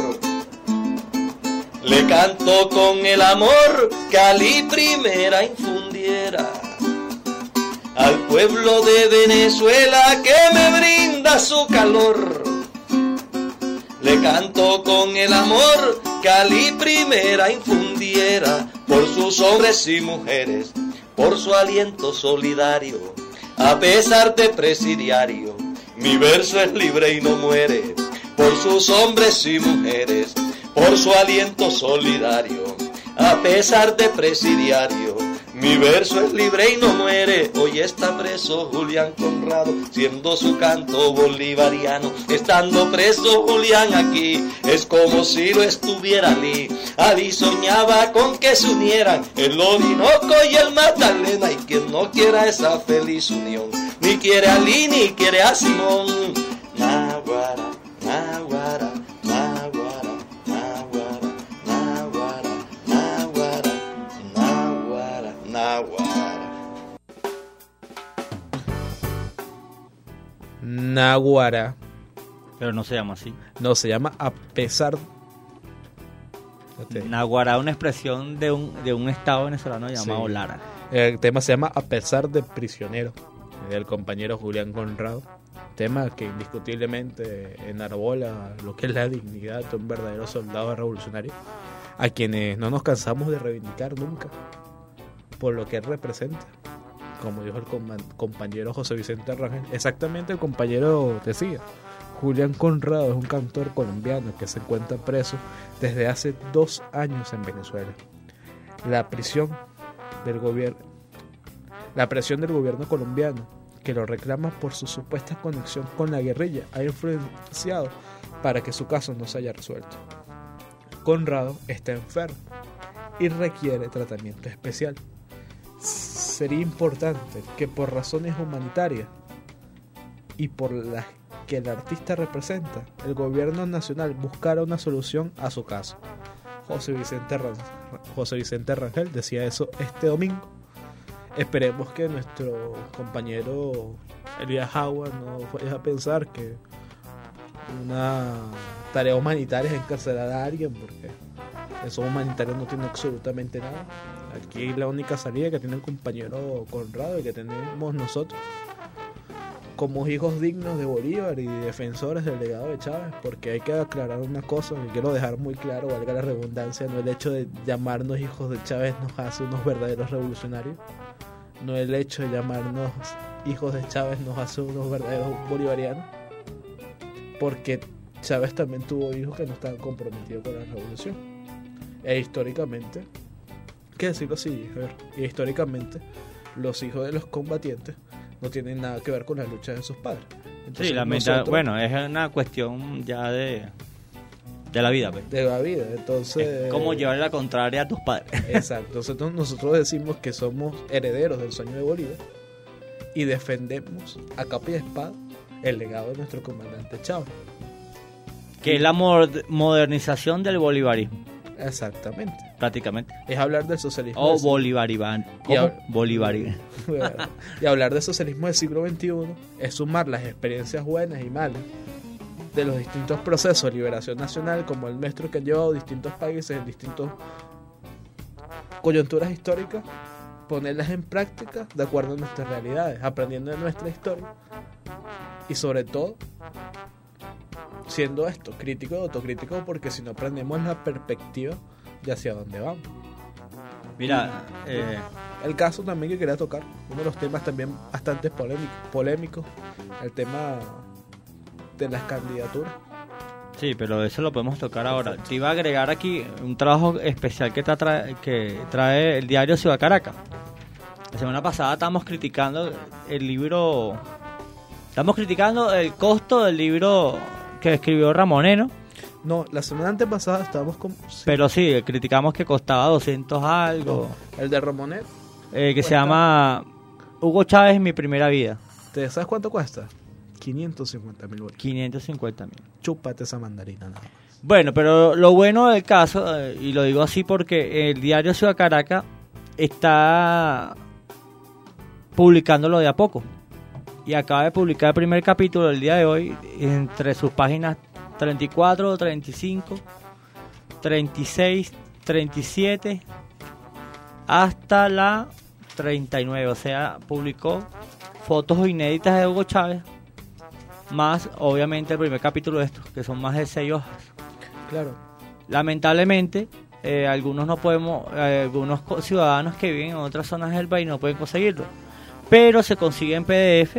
le canto con el amor que Ali primera infundiera. Al pueblo de Venezuela que me brinda su calor, le canto con el amor que Ali primera infundiera. Por sus hombres y mujeres, por su aliento solidario, a pesar de presidiario, mi verso es libre y no muere. Por sus hombres y mujeres, por su aliento solidario, a pesar de presidiario, mi verso es libre y no muere. Hoy está preso Julián Conrado, siendo su canto bolivariano. Estando preso Julián aquí, es como si lo estuviera Ali. Ali soñaba con que se unieran el Orinoco y el Magdalena, y quien no quiera esa feliz unión, ni quiere a Ali ni quiere a Simón. Naguara, naguara, naguara, naguara, naguara, naguara, naguara, naguara. Naguara. Pero no se llama así. No, se llama A pesar. Naguará, una expresión de un estado venezolano llamado Sí. Lara. El tema se llama A pesar de prisionero, del compañero Julián Conrado. Tema que indiscutiblemente enarbola lo que es la dignidad de un verdadero soldado revolucionario, a quienes no nos cansamos de reivindicar nunca por lo que él representa. Como dijo el compañero José Vicente Rangel, exactamente el compañero decía, Julián Conrado es un cantor colombiano que se encuentra preso desde hace 2 años en Venezuela. La presión del gobierno colombiano, que lo reclama por su supuesta conexión con la guerrilla, ha influenciado para que su caso no se haya resuelto. Conrado está enfermo y requiere tratamiento especial. Sería importante que por razones humanitarias y por las que el artista representa, el gobierno nacional buscara una solución a su caso. José Vicente Rangel decía eso este domingo. Esperemos que nuestro compañero Elías Howard no vaya a pensar que una tarea humanitaria es encarcelar a alguien, porque eso humanitario no tiene absolutamente nada. Aquí la única salida que tiene el compañero Conrado y que tenemos nosotros como hijos dignos de Bolívar y defensores del legado de Chávez, porque hay que aclarar una cosa que quiero dejar muy claro, valga la redundancia: no el hecho de llamarnos hijos de Chávez nos hace unos verdaderos revolucionarios, no el hecho de llamarnos hijos de Chávez nos hace unos verdaderos bolivarianos, porque Chávez también tuvo hijos que no estaban comprometidos con la revolución, e históricamente, que decirlo así, históricamente los hijos de los combatientes no tienen nada que ver con la lucha de sus padres. Entonces, sí, bueno, es una cuestión ya de la vida, pues. De la vida, entonces... Es como llevarle la contraria a tus padres. Exacto, entonces nosotros decimos que somos herederos del sueño de Bolívar y defendemos a capa y espada el legado de nuestro comandante Chávez. Que es la modernización del bolivarismo. Exactamente. Prácticamente. Es hablar del socialismo. O bolivariano. ¿Cómo? Bolivariano. Y hablar del socialismo del siglo XXI es sumar las experiencias buenas y malas de los distintos procesos de liberación nacional, como el nuestro, que han llevado distintos países en distintas coyunturas históricas, ponerlas en práctica de acuerdo a nuestras realidades, aprendiendo de nuestra historia y sobre todo siendo esto crítico y autocrítico, porque si no aprendemos la perspectiva de hacia dónde vamos. Mira, el caso también que quería tocar, uno de los temas también bastante polémicos, el tema de las candidaturas. Sí, pero eso lo podemos tocar ahora. Te iba a agregar aquí un trabajo especial que trae el diario Ciudad Caracas. La semana pasada estábamos criticando el costo del libro que escribió Ramoneno. No, la semana antepasada estábamos con... Sí. Pero sí, criticamos que costaba 200 algo. No, el de Ramoneno. Que se llama Hugo Chávez, mi primera vida. ¿Te sabes cuánto cuesta? 550.000 bolívares. 550.000. Chúpate esa mandarina nada más. Bueno, pero lo bueno del caso, y lo digo así porque el diario Ciudad Caracas está publicándolo de a poco. Y acaba de publicar el primer capítulo el día de hoy entre sus páginas 34, 35, 36, 37 hasta la 39. O sea, publicó fotos inéditas de Hugo Chávez, más obviamente el primer capítulo de estos, que son más de 6 hojas. Claro. Lamentablemente, algunos ciudadanos que viven en otras zonas del país no pueden conseguirlo, pero se consigue en PDF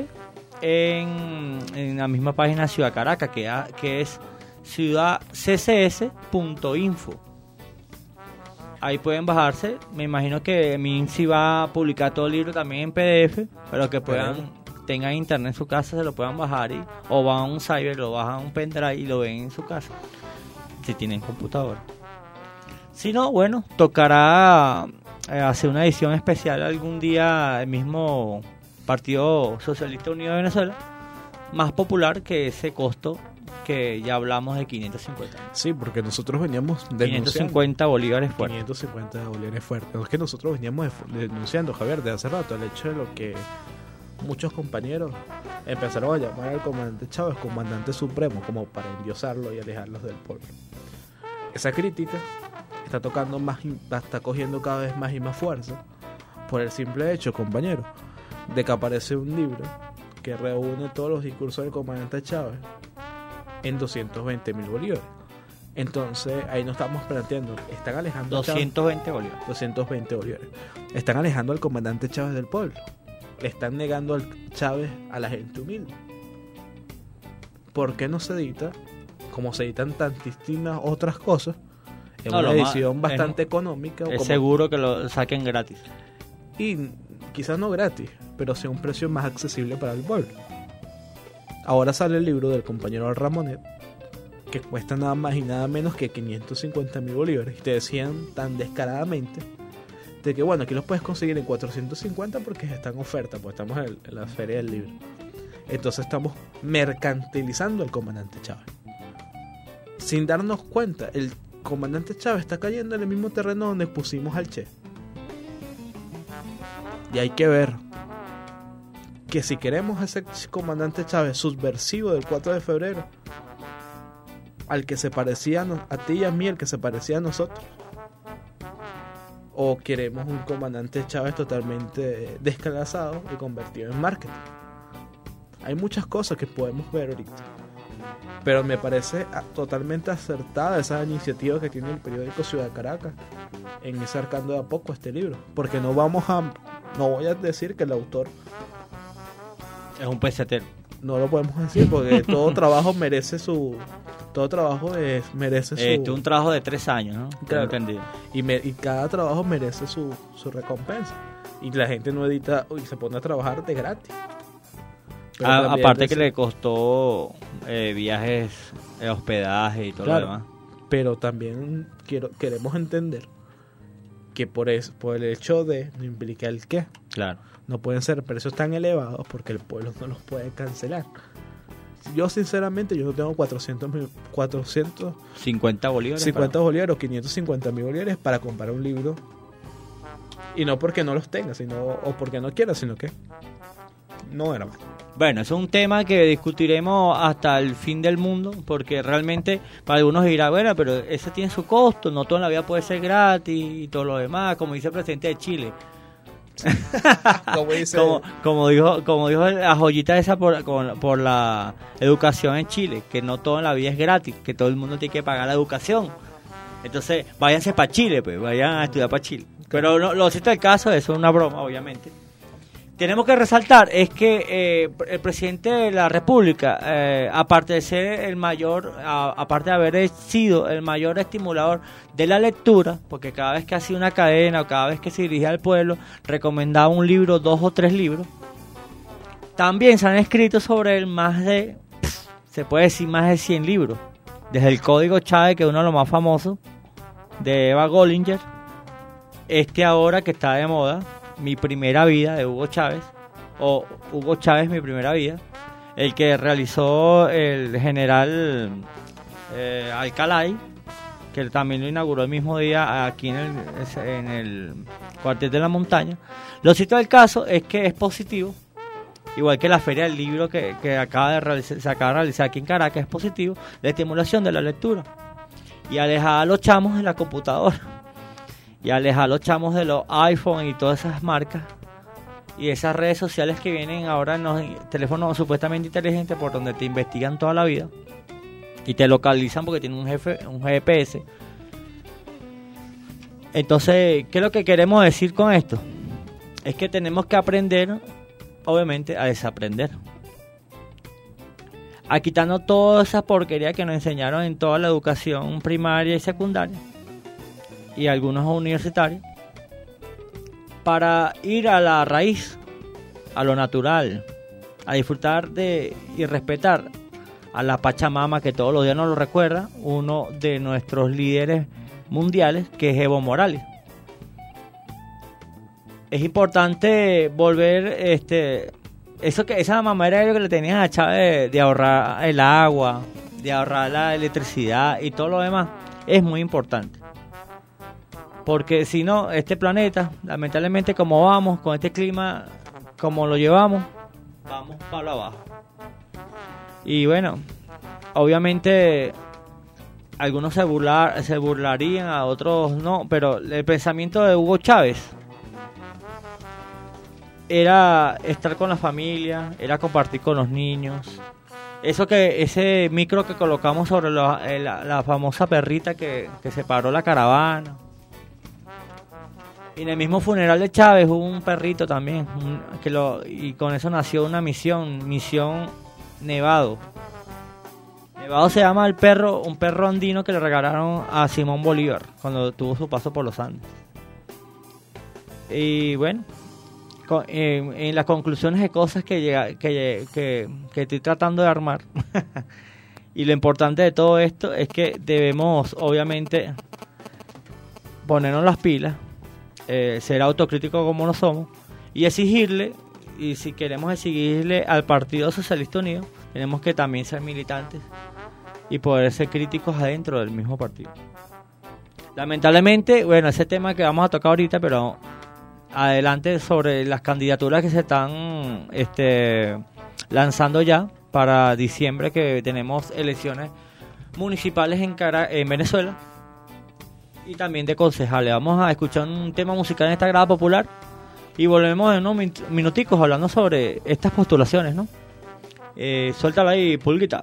en la misma página de Ciudad Caracas, que es ciudadccs.info. Ahí pueden bajarse. Me imagino que Minsi va a publicar todo el libro también en PDF, pero que tengan internet en su casa, se lo puedan bajar o van a un cyber, lo bajan a un pendrive y lo ven en su casa, si tienen computadora. Si no, bueno, tocará hacer una edición especial algún día, el mismo Partido Socialista Unido de Venezuela, más popular que ese costo que ya hablamos de 550. Sí, porque nosotros veníamos denunciando 550 bolívares fuertes. 550 bolívares fuertes. Es que nosotros veníamos denunciando, Javier, de hace rato, el hecho de lo que muchos compañeros empezaron a llamar al comandante Chávez comandante supremo, como para endiosarlo y alejarlos del pueblo. Esa crítica está tocando más, está cogiendo cada vez más y más fuerza por el simple hecho, compañero, de que aparece un libro que reúne todos los discursos del comandante Chávez en 220.000 bolívares. Entonces ahí nos estamos planteando, están alejando 220 bolívares. 220 bolívares. Están alejando al comandante Chávez del pueblo. Le están negando al Chávez a la gente humilde. ¿Por qué no se edita, como se editan tantísimas otras cosas, en una edición bastante económica? Es seguro que lo saquen gratis. Y quizás no gratis, pero sea un precio más accesible para el pueblo. Ahora sale el libro del compañero Ramonet, que cuesta nada más y nada menos que 550.000 bolívares. Y te decían tan descaradamente de que bueno, aquí los puedes conseguir en 450 porque está en oferta, pues estamos en la feria del libro. Entonces estamos mercantilizando al comandante Chávez. Sin darnos cuenta, el comandante Chávez está cayendo en el mismo terreno donde pusimos al Che. Y hay que ver que si queremos ese comandante Chávez subversivo del 4 de febrero, al que se parecía a ti y a mí, el que se parecía a nosotros, o queremos un comandante Chávez totalmente descalazado y convertido en marketing. Hay muchas cosas que podemos ver ahorita, pero me parece totalmente acertada esa iniciativa que tiene el periódico Ciudad Caracas en ir sacando de a poco este libro, porque no voy a decir que el autor es un pesetero. No lo podemos decir porque todo trabajo merece su... un trabajo de 3 años, ¿no? Claro. Entendido. Y cada trabajo merece su recompensa. Y la gente no edita y se pone a trabajar de gratis. Aparte que le costó viajes, hospedaje y todo lo demás. Pero también queremos entender que por el hecho de no implica el qué. Claro. No pueden ser precios tan elevados porque el pueblo no los puede cancelar. Yo sinceramente no tengo 50 bolívares. 50 bolívares o 550.000 bolívares para comprar un libro. Y no porque no los tenga, o porque no quiera, sino que no era más. Bueno, eso es un tema que discutiremos hasta el fin del mundo, porque realmente para algunos dirá, bueno, pero eso tiene su costo, no todo en la vida puede ser gratis y todo lo demás, como dice el presidente de Chile. como dijo la joyita esa por la educación en Chile, que no todo en la vida es gratis, que todo el mundo tiene que pagar la educación. Entonces váyanse para Chile, pues vayan a estudiar para Chile. Pero lo cierto del caso, eso es una broma, obviamente. Tenemos que resaltar es que el presidente de la República, aparte de ser el mayor, aparte de haber sido el mayor estimulador de la lectura, porque cada vez que hacía una cadena o cada vez que se dirigía al pueblo, recomendaba un libro, 2 o 3 libros, también se han escrito sobre él se puede decir más de 100 libros, desde el Código Chávez, que es uno de los más famosos, de Eva Gollinger, ahora que está de moda, Mi primera vida, de Hugo Chávez, o Hugo Chávez, Mi primera vida, el que realizó el general Alcalay, que también lo inauguró el mismo día aquí en el cuartel de la montaña. Lo cierto del caso es que es positivo, igual que la feria del libro que se acaba de realizar aquí en Caracas, es positivo, la estimulación de la lectura y alejar a los chamos de la computadora. Y alejar a los chamos de los iPhone y todas esas marcas y esas redes sociales que vienen ahora en los teléfonos supuestamente inteligentes, por donde te investigan toda la vida y te localizan porque tienen un GPS. Entonces, ¿qué es lo que queremos decir con esto? Es que tenemos que aprender, obviamente, a desaprender, a quitarnos toda esa porquería que nos enseñaron en toda la educación primaria y secundaria y algunos universitarios, para ir a la raíz, a lo natural, a disfrutar de y respetar a la Pachamama, que todos los días nos lo recuerda uno de nuestros líderes mundiales, que es Evo Morales. Es importante volver esa mamadera que le tenían a Chávez de ahorrar el agua, de ahorrar la electricidad y todo lo demás, es muy importante. Porque si no, este planeta, lamentablemente, como vamos, con este clima, como lo llevamos, vamos para abajo. Y bueno, obviamente, algunos se burlarían, a otros no, pero el pensamiento de Hugo Chávez era estar con la familia, era compartir con los niños. Ese micro que colocamos sobre la famosa perrita que separó la caravana. Y en el mismo funeral de Chávez hubo un perrito también, y con eso nació una misión Nevado. Nevado se llama un perro andino que le regalaron a Simón Bolívar cuando tuvo su paso por los Andes. Y bueno, en las conclusiones de cosas que estoy tratando de armar, Y lo importante de todo esto es que debemos, obviamente, ponernos las pilas, ser autocríticos como lo somos, y exigirle, y si queremos exigirle al Partido Socialista Unido, tenemos que también ser militantes y poder ser críticos adentro del mismo partido. Lamentablemente, bueno, ese tema que vamos a tocar ahorita, pero adelante sobre las candidaturas que se están lanzando ya para diciembre, que tenemos elecciones municipales en Venezuela y también de concejales. Vamos a escuchar un tema musical en esta grada popular y volvemos en unos minuticos hablando sobre estas postulaciones, ¿no? Suéltala ahí, Pulguita.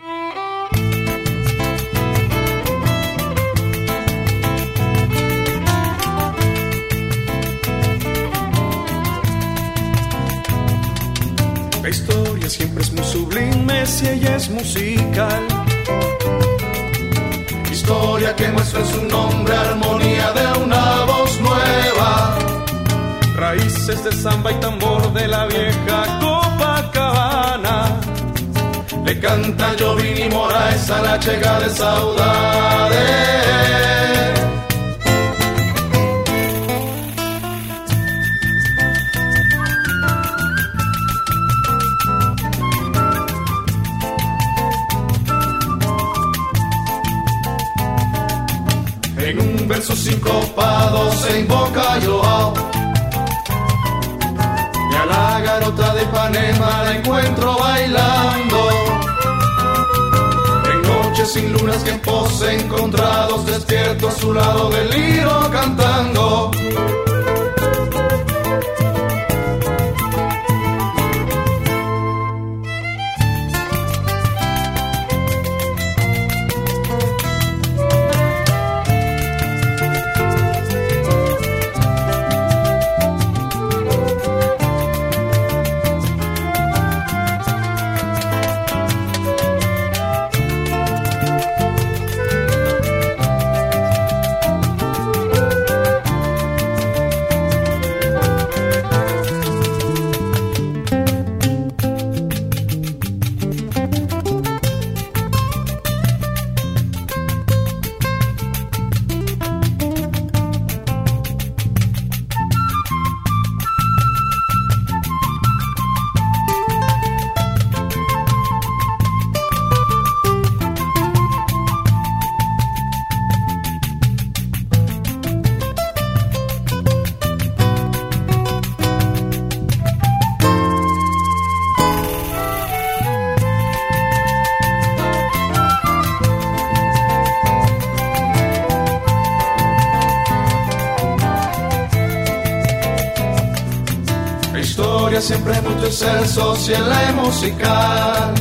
La historia siempre es muy sublime si ella es musical. Historia que muestra en su nombre armonía de una voz nueva. Raíces de samba y tambor de la vieja Copacabana. Le canta Jovin y Moraes a la llegada de saudades. En un verso sincopado se invoca Joao, y a la garota de Ipanema la encuentro bailando. En noches sin lunas que en pose encontrados, despierto a su lado deliro cantando. Sempre muito excelso si ela é musical.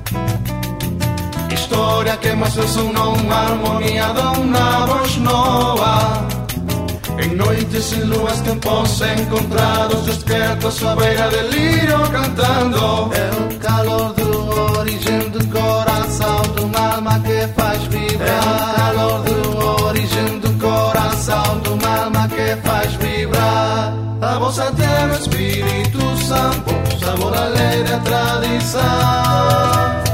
História que mostra su nome armonía de una voz nova. En noites sin luas tempos encontrados, despiertos a beira del lirio cantando. É o calor do origem do coração, de uma alma que faz vibrar. É o calor do origem do coração, de uma alma que faz vibrar. A voz até no Espírito Santo, sabor a lei da tradição.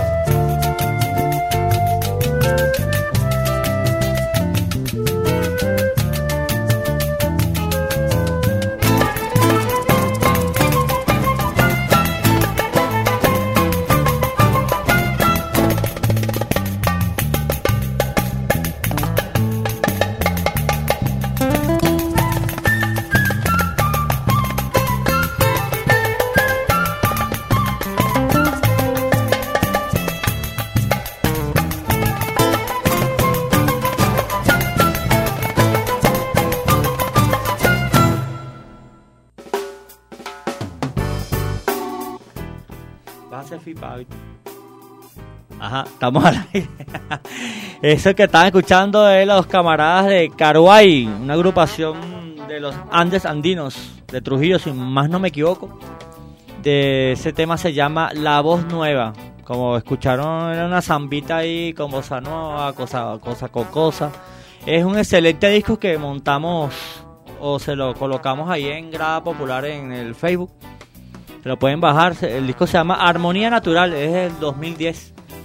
Ajá, estamos al aire. Eso que estaban escuchando es los camaradas de Caruay, una agrupación de los Andes andinos de Trujillo, si más no me equivoco. De ese tema se llama La Voz Nueva. Como escucharon, era una zambita ahí con bossa nova, cosa cocosa. Es un excelente disco que montamos o se lo colocamos ahí en Grada Popular en el Facebook. Se lo pueden bajar. El disco se llama Armonía Natural, es del 2010.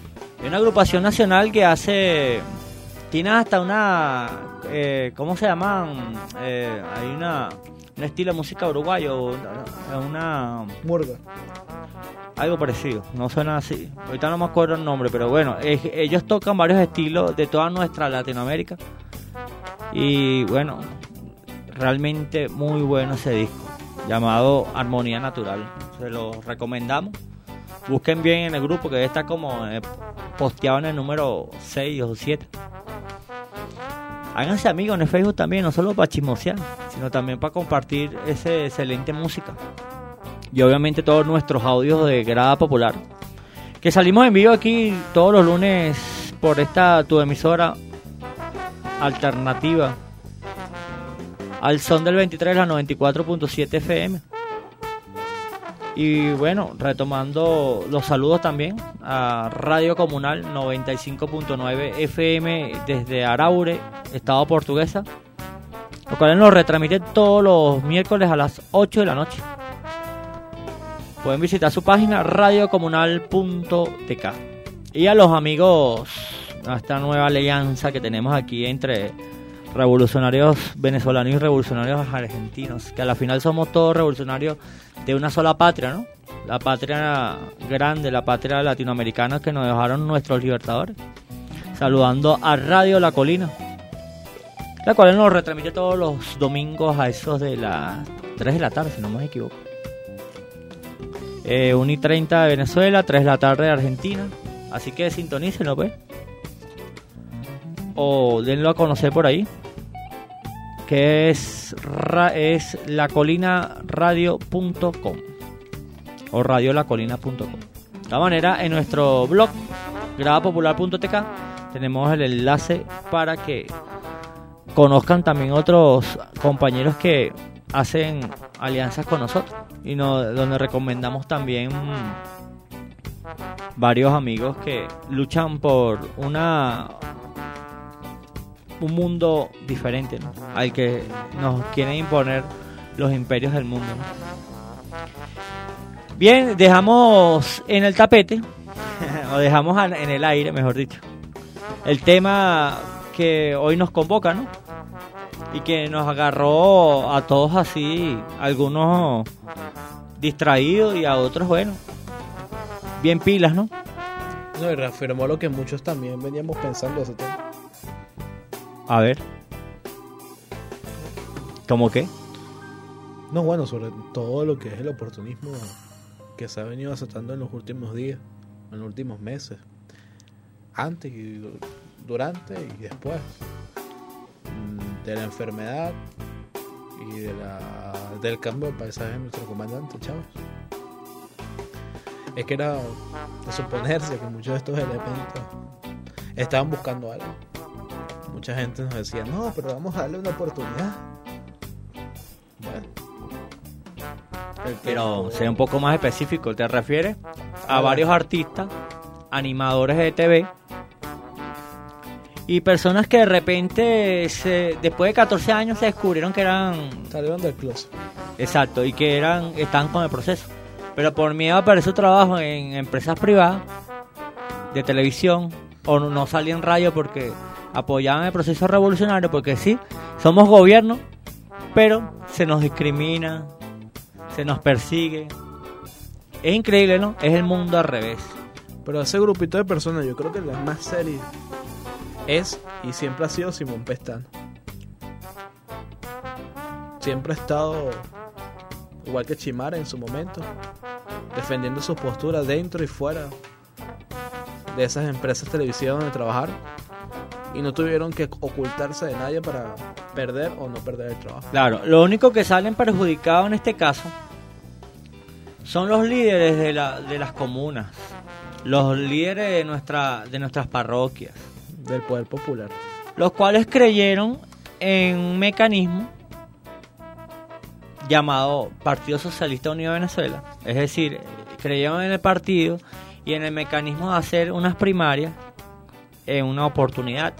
Es una agrupación nacional que tiene hasta una, ¿cómo se llaman? Hay un estilo de música uruguayo, una Murga. algo parecido, no suena así. Ahorita no me acuerdo el nombre, pero bueno, ellos tocan varios estilos de toda nuestra Latinoamérica. Y bueno, realmente muy bueno ese disco, llamado Armonía Natural. Se lo recomendamos. Busquen bien en el grupo, que está como posteado en el número 6 o 7. Háganse amigos en el Facebook también, no solo para chismosear, sino también para compartir esa excelente música. Y obviamente todos nuestros audios de Grada Popular, que salimos en vivo aquí todos los lunes por tu emisora alternativa, al son del 23, la 94.7 FM. Y bueno, retomando los saludos también a Radio Comunal 95.9 FM desde Araure, Estado Portuguesa, lo cual nos retransmite todos los miércoles a las 8 de la noche. Pueden visitar su página radiocomunal.tk. Y a los amigos, a esta nueva alianza que tenemos aquí entre revolucionarios venezolanos y revolucionarios argentinos, que a la final somos todos revolucionarios de una sola patria, ¿no? La patria grande, la patria latinoamericana que nos dejaron nuestros libertadores. Saludando a Radio La Colina, la cual nos retransmite todos los domingos a esos de las 3 de la tarde, si no me equivoco. 1:30 de Venezuela, 3 de la tarde de Argentina. Así que sintonícenlo, pues. O denlo a conocer por ahí, que es lacolinaradio.com o radiolacolina.com. De esta manera, en nuestro blog gradapopular.tk tenemos el enlace para que conozcan también otros compañeros que hacen alianzas con nosotros, y donde recomendamos también varios amigos que luchan por un mundo diferente, ¿no?, al que nos quieren imponer los imperios del mundo, ¿no? Bien, dejamos en el tapete o dejamos en el aire, mejor dicho, el tema que hoy nos convoca, ¿no?, y que nos agarró a todos así, algunos distraídos y a otros, bueno, bien pilas, ¿no? No, y reafirmó lo que muchos también veníamos pensando hace tiempo. A ver, ¿cómo qué? No, bueno, sobre todo lo que es el oportunismo que se ha venido azotando en los últimos días, en los últimos meses, antes y durante y después de la enfermedad y del cambio de paisaje de nuestro comandante Chávez. Es que era de suponerse que muchos de estos elementos estaban buscando algo. Mucha gente nos decía, no, pero vamos a darle una oportunidad. Bueno, pero sea un poco más específico. ¿Te refieres a varios artistas, animadores de TV y personas que de repente después de 14 años se descubrieron que salieron del closet? Exacto, y que estaban con el proceso, pero por miedo a perder su trabajo en empresas privadas de televisión, o no salían en radio porque apoyaban el proceso revolucionario, porque sí, somos gobierno, pero se nos discrimina, se nos persigue. Es increíble, ¿no? Es el mundo al revés. Pero ese grupito de personas, yo creo que la más seria es y siempre ha sido Simón Pestana. Siempre ha estado, igual que Chimara en su momento, defendiendo sus posturas dentro y fuera de esas empresas televisivas donde trabajaron, y no tuvieron que ocultarse de nadie para perder o no perder el trabajo. Claro, lo único que salen perjudicados en este caso son los líderes de las comunas, los líderes de nuestras parroquias, del poder popular, los cuales creyeron en un mecanismo llamado Partido Socialista Unido de Venezuela. Es decir, creyeron en el partido y en el mecanismo de hacer unas primarias en una oportunidad.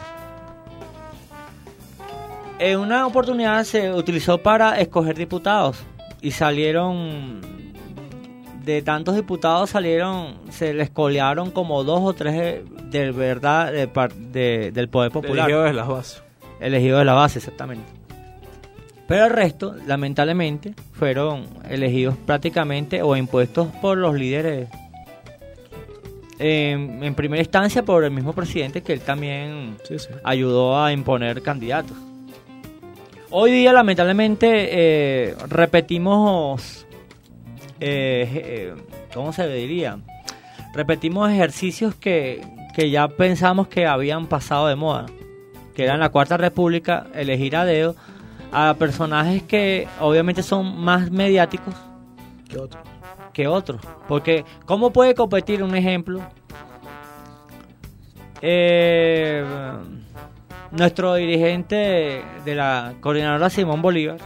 En una oportunidad se utilizó para escoger diputados y salieron de tantos diputados se les colearon como 2 o 3 de verdad del poder popular. Elegidos de las bases. Elegidos de la base, exactamente. Pero el resto, lamentablemente, fueron elegidos prácticamente o impuestos por los líderes. En primera instancia por el mismo presidente, que él también ayudó a imponer candidatos. Hoy día, lamentablemente, repetimos, ¿cómo se diría? Repetimos ejercicios que ya pensamos que habían pasado de moda, que era en la Cuarta República elegir a dedo a personajes que obviamente son más mediáticos que otros. Porque ¿cómo puede competir, un ejemplo? Nuestro dirigente de la coordinadora Simón Bolívar,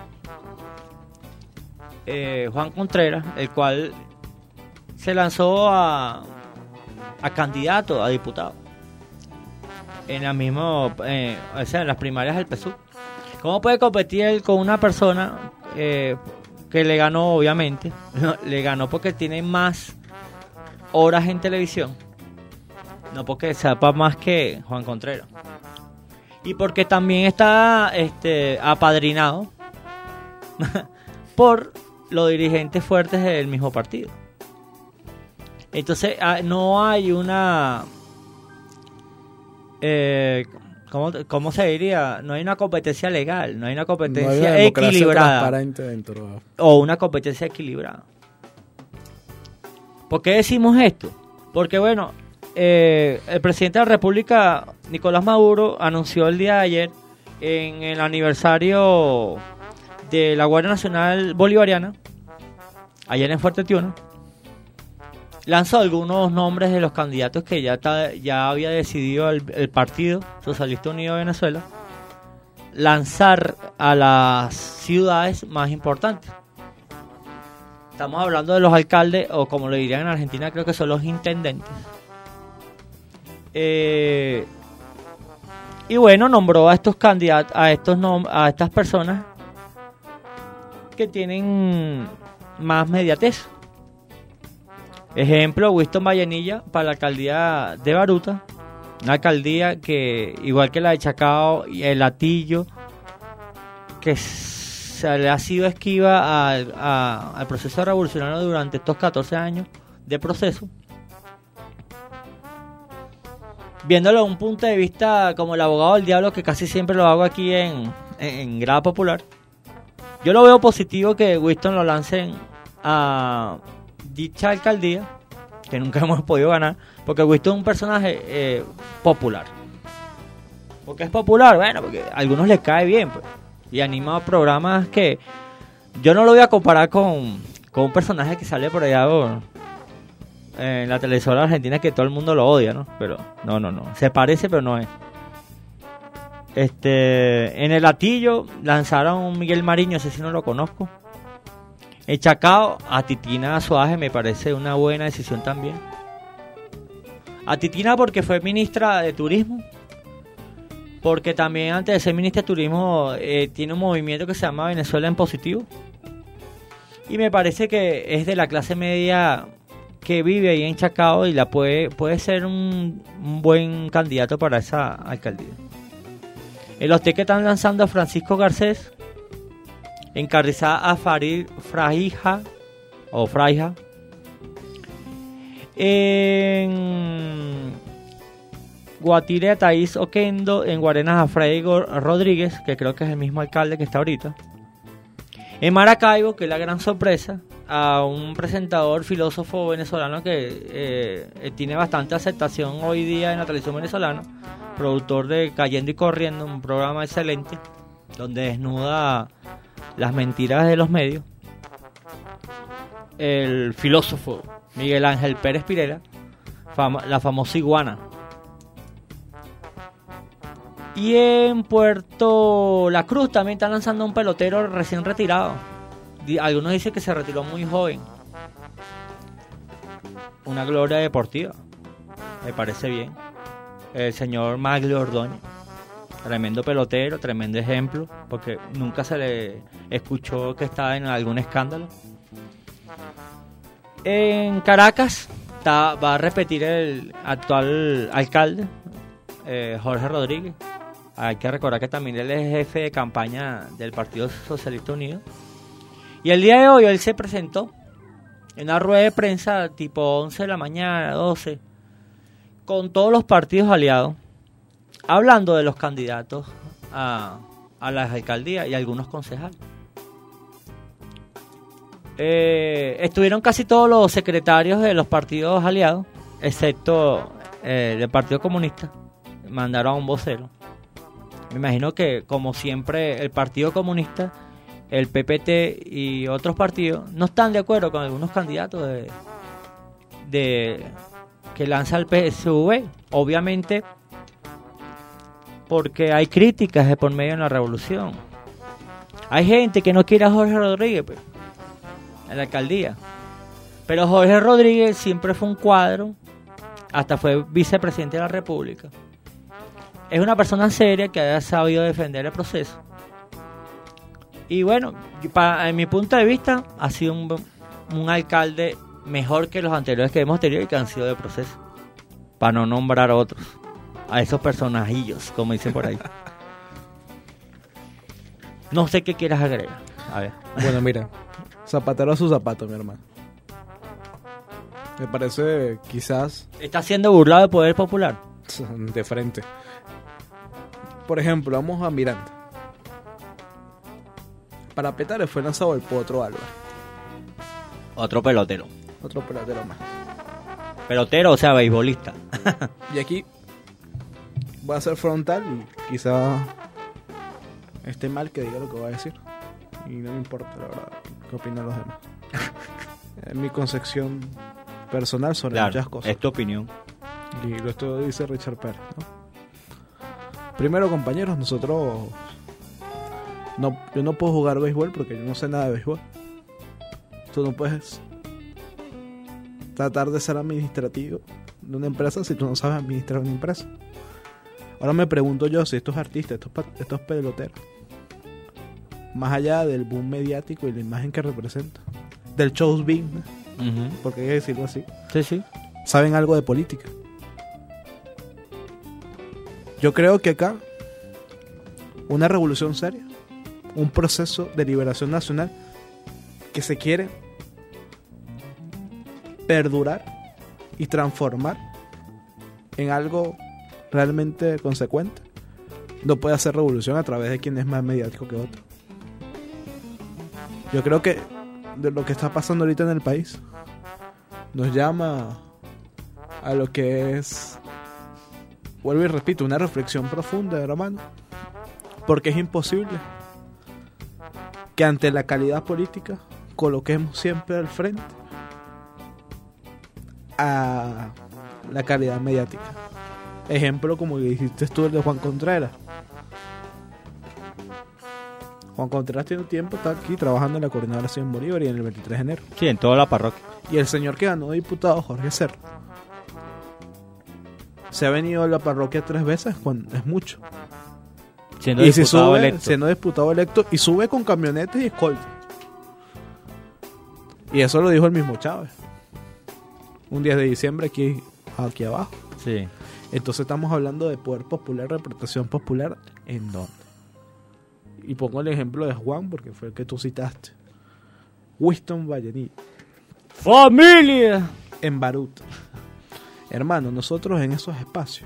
Juan Contreras, el cual se lanzó a candidato a diputado en la misma, o sea, en las primarias del PSUV. ¿Cómo puede competir él con una persona que le ganó, obviamente? Le ganó porque tiene más horas en televisión, no porque sepa más que Juan Contreras, y porque también está apadrinado por los dirigentes fuertes del mismo partido. Entonces no hay una ¿cómo se diría? No hay una competencia legal, no hay una competencia equilibrada dentro. o una competencia equilibrada. ¿Por qué decimos esto? Porque bueno, el presidente de la República, Nicolás Maduro, anunció el día de ayer, en el aniversario de la Guardia Nacional Bolivariana, ayer en Fuerte Tiuna, lanzó algunos nombres de los candidatos que ya había decidido el Partido Socialista Unido de Venezuela lanzar a las ciudades más importantes. Estamos hablando de los alcaldes, o como le dirían en Argentina, creo que son los intendentes. Y bueno, nombró a estos candidatos, a estas personas que tienen más mediatez. Ejemplo, Winston Vallenilla para la alcaldía de Baruta, una alcaldía que, igual que la de Chacao y el Hatillo, que se le ha sido esquiva al proceso revolucionario durante estos 14 años de proceso. Viéndolo desde un punto de vista como el abogado del diablo, que casi siempre lo hago aquí en Grada Popular, yo lo veo positivo que Winston lo lancen a dicha alcaldía, que nunca hemos podido ganar, porque Winston es un personaje popular. ¿Por qué es popular? Bueno, porque a algunos les cae bien, pues, y anima programas que yo no lo voy a comparar con un personaje que sale por allá en la televisora argentina, que todo el mundo lo odia, ¿no? Pero no, se parece pero no es. En el Hatillo lanzaron un Miguel Mariño, ese sí no lo conozco. En Chacao, a Titina Suárez me parece una buena decisión también. A Titina porque fue ministra de Turismo, porque también antes de ser ministra de Turismo tiene un movimiento que se llama Venezuela en Positivo, y me parece que es de la clase media que vive ahí en Chacao y puede ser un buen candidato para esa alcaldía. En los que están lanzando a Francisco Garcés, en Carrizá a Farid Fraija, en Guatire a Thaís Oquendo, en Guarenas a Freddy Rodríguez, que creo que es el mismo alcalde que está ahorita. En Maracaibo, que es la gran sorpresa, a un presentador, filósofo venezolano que tiene bastante aceptación hoy día en la televisión venezolana, productor de Cayendo y Corriendo, un programa excelente, donde desnuda las mentiras de los medios. El filósofo Miguel Ángel Pérez Pirela, la famosa iguana. Y en Puerto La Cruz también están lanzando un pelotero recién retirado. Algunos dicen que se retiró muy joven. Una gloria deportiva. Me parece bien. El señor Maglio Ordóñez. Tremendo pelotero, tremendo ejemplo, porque nunca se le escuchó que estaba en algún escándalo. En Caracas va a repetir el actual alcalde, Jorge Rodríguez. Hay que recordar que también él es jefe de campaña del Partido Socialista Unido. Y el día de hoy él se presentó en una rueda de prensa tipo 11 de la mañana, 12, con todos los partidos aliados, hablando de los candidatos a las alcaldías y algunos concejales. Estuvieron casi todos los secretarios de los partidos aliados, excepto del Partido Comunista. Mandaron a un vocero. Me imagino que, como siempre, el Partido Comunista, el PPT y otros partidos no están de acuerdo con algunos candidatos que lanza el PSV. Obviamente, porque hay críticas de por medio en la revolución. Hay gente que no quiere a Jorge Rodríguez en la alcaldía. Pero Jorge Rodríguez siempre fue un cuadro, hasta fue vicepresidente de la República. Es una persona seria que ha sabido defender el proceso. Y bueno, en mi punto de vista, ha sido un alcalde mejor que los anteriores que hemos tenido y que han sido de proceso. Para no nombrar a otros, a esos personajillos, como dicen por ahí. No sé qué quieras agregar. A ver. Bueno, mira, zapatero a su zapato, mi hermano. Me parece, quizás... ¿Está siendo burlado del poder popular? De frente. Por ejemplo, vamos a Miranda. Para Petare fue lanzado el Potro Álvarez. Otro pelotero. Otro pelotero más. Pelotero, o sea, beisbolista. Y aquí voy a ser frontal y quizá esté mal que diga lo que voy a decir. Y no me importa, la verdad, qué opinan los demás. Es mi concepción personal sobre muchas cosas. Es tu opinión. Y esto dice Richard Pérez, ¿no? Primero, compañeros, nosotros... yo no puedo jugar béisbol porque yo no sé nada de béisbol. Tú no puedes tratar de ser administrativo de una empresa si tú no sabes administrar una empresa. Ahora me pregunto yo si estos artistas, estos peloteros, más allá del boom mediático y la imagen que representa, del showbiz business, porque hay que decirlo así, sí, saben algo de política. Yo creo que acá una revolución seria, un proceso de liberación nacional que se quiere perdurar y transformar en algo realmente consecuente, no puede hacer revolución a través de quien es más mediático que otro. Yo creo que de lo que está pasando ahorita en el país nos llama a lo que es, vuelvo y repito, una reflexión profunda, hermano, porque es imposible que ante la calidad política coloquemos siempre al frente a la calidad mediática. Ejemplo, como dijiste tú, el de Juan Contreras. Juan Contreras tiene un tiempo, está aquí trabajando en la Coordinadora Simón Bolívar y en el 23 de enero. Sí, en toda la parroquia. Y el señor que ganó diputado, Jorge Serra, se ha venido a la parroquia 3 veces, cuando es mucho. Siendo y diputado si electo. Siendo diputado electo y sube con camionetas y escoltas. Y eso lo dijo el mismo Chávez. Un 10 de diciembre aquí abajo. Sí. Entonces estamos hablando de poder popular, representación popular, ¿en dónde? Y pongo el ejemplo de Juan porque fue el que tú citaste. Winston Vallenilla. ¡Familia! En Baruta. Hermano, nosotros en esos espacios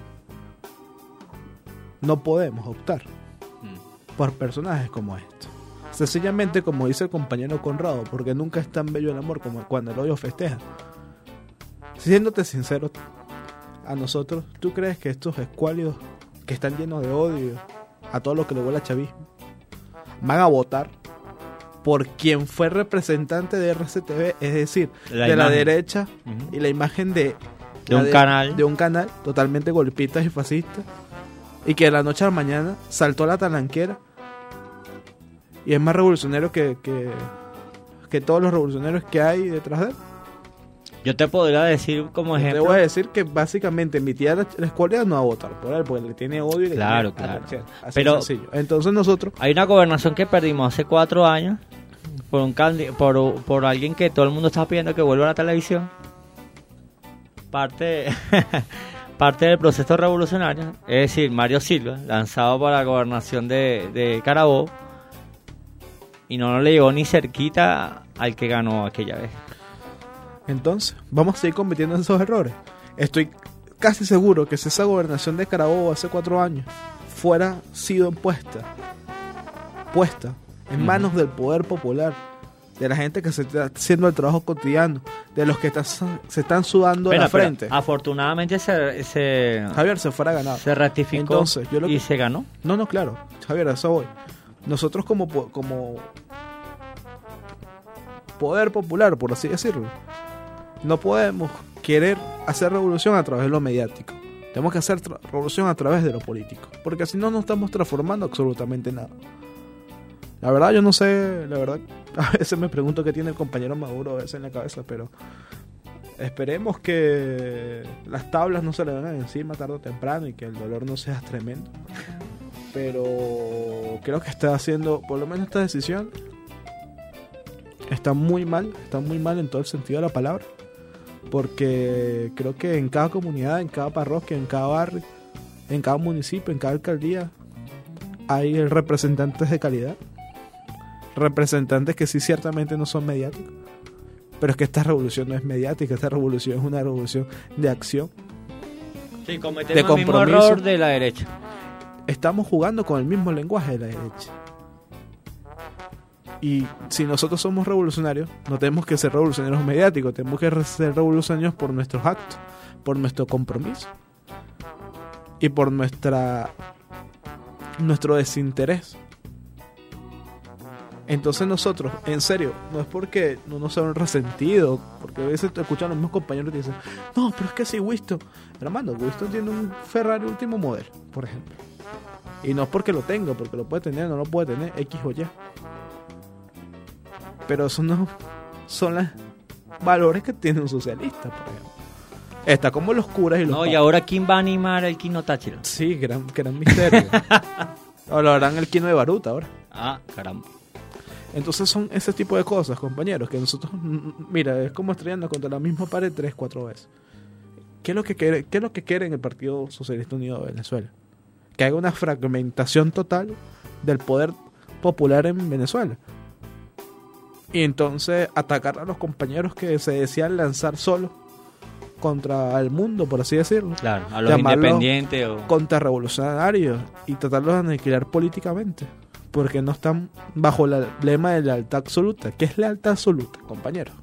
no podemos optar por personajes como estos. Sencillamente, como dice el compañero Conrado, porque nunca es tan bello el amor como cuando el odio festeja. Siéndote sincero, a nosotros, ¿tú crees que estos escuálidos que están llenos de odio a todo lo que le huele a chavismo van a votar por quien fue representante de RCTV, es decir, de la derecha, y la imagen de un canal totalmente golpista y fascista, y que de la noche a la mañana saltó a la talanquera y es más revolucionario que todos los revolucionarios que hay detrás de él? Yo te podría decir como ejemplo. Te voy a decir que básicamente mi tía la escuela no va a votar por él porque le tiene odio y le claro. Así pero sencillo. Entonces nosotros, hay una gobernación que perdimos hace 4 años por alguien que todo el mundo está pidiendo que vuelva a la televisión, parte del proceso revolucionario, es decir, Mario Silva, lanzado para la gobernación de Carabobo, y no le llegó ni cerquita al que ganó aquella vez. Entonces, vamos a seguir cometiendo esos errores. Estoy casi seguro que si esa gobernación de Carabobo hace 4 años fuera sido puesta en manos del poder popular, de la gente que se está haciendo el trabajo cotidiano, de los que se están sudando la frente. Afortunadamente Javier se fuera ganado. Se ratificó. Entonces, y se ganó. No, claro. Javier, a eso voy. Nosotros como poder popular, por así decirlo, no podemos querer hacer revolución a través de lo mediático. Tenemos que hacer revolución a través de lo político, porque si no, no estamos transformando absolutamente nada. La verdad, yo no sé, a veces me pregunto qué tiene el compañero Maduro a veces en la cabeza, pero esperemos que las tablas no se le vengan encima tarde o temprano y que el dolor no sea tremendo. Pero creo que está haciendo, por lo menos esta decisión, está muy mal en todo el sentido de la palabra, porque creo que en cada comunidad, en cada parroquia, en cada barrio, en cada municipio, en cada alcaldía, hay representantes de calidad. Representantes que sí ciertamente no son mediáticos, pero es que esta revolución no es mediática, esta revolución es una revolución de acción, sí, cometemos el mismo error de la derecha. Estamos jugando con el mismo lenguaje de la derecha, y si nosotros somos revolucionarios, no tenemos que ser revolucionarios mediáticos, tenemos que ser revolucionarios por nuestros actos, por nuestro compromiso y por nuestro desinterés. Entonces nosotros, en serio, no es porque no nos sea un resentido, porque a veces te escuchan los mismos compañeros y dicen, no, pero es que si Winston, hermano, Winston tiene un Ferrari último modelo, por ejemplo, y no es porque lo tenga, porque lo puede tener, no lo puede tener, X o Y, pero eso no son los valores que tiene un socialista, por ejemplo. Está como los curas y los papas. Y ahora ¿quién va a animar el Kino Táchira? Sí, gran misterio. O lo harán el Kino de Baruta ahora. Ah, caramba. Entonces son ese tipo de cosas, compañeros, que nosotros, mira, es como estrellando contra la misma pared 3-4 veces. ¿Qué es lo que quiere en el Partido Socialista Unido de Venezuela? Que haya una fragmentación total del poder popular en Venezuela. Y entonces atacar a los compañeros que se decían lanzar solos contra el mundo, por así decirlo. Claro, a los independientes o contrarrevolucionarios, y tratarlos de aniquilar políticamente, porque no están bajo el lema de lealtad absoluta. ¿Qué es lealtad absoluta, compañero?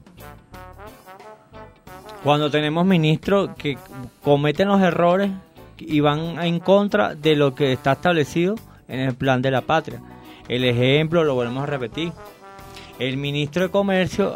Cuando tenemos ministros que cometen los errores y van en contra de lo que está establecido en el plan de la patria. El ejemplo, lo volvemos a repetir, el ministro de Comercio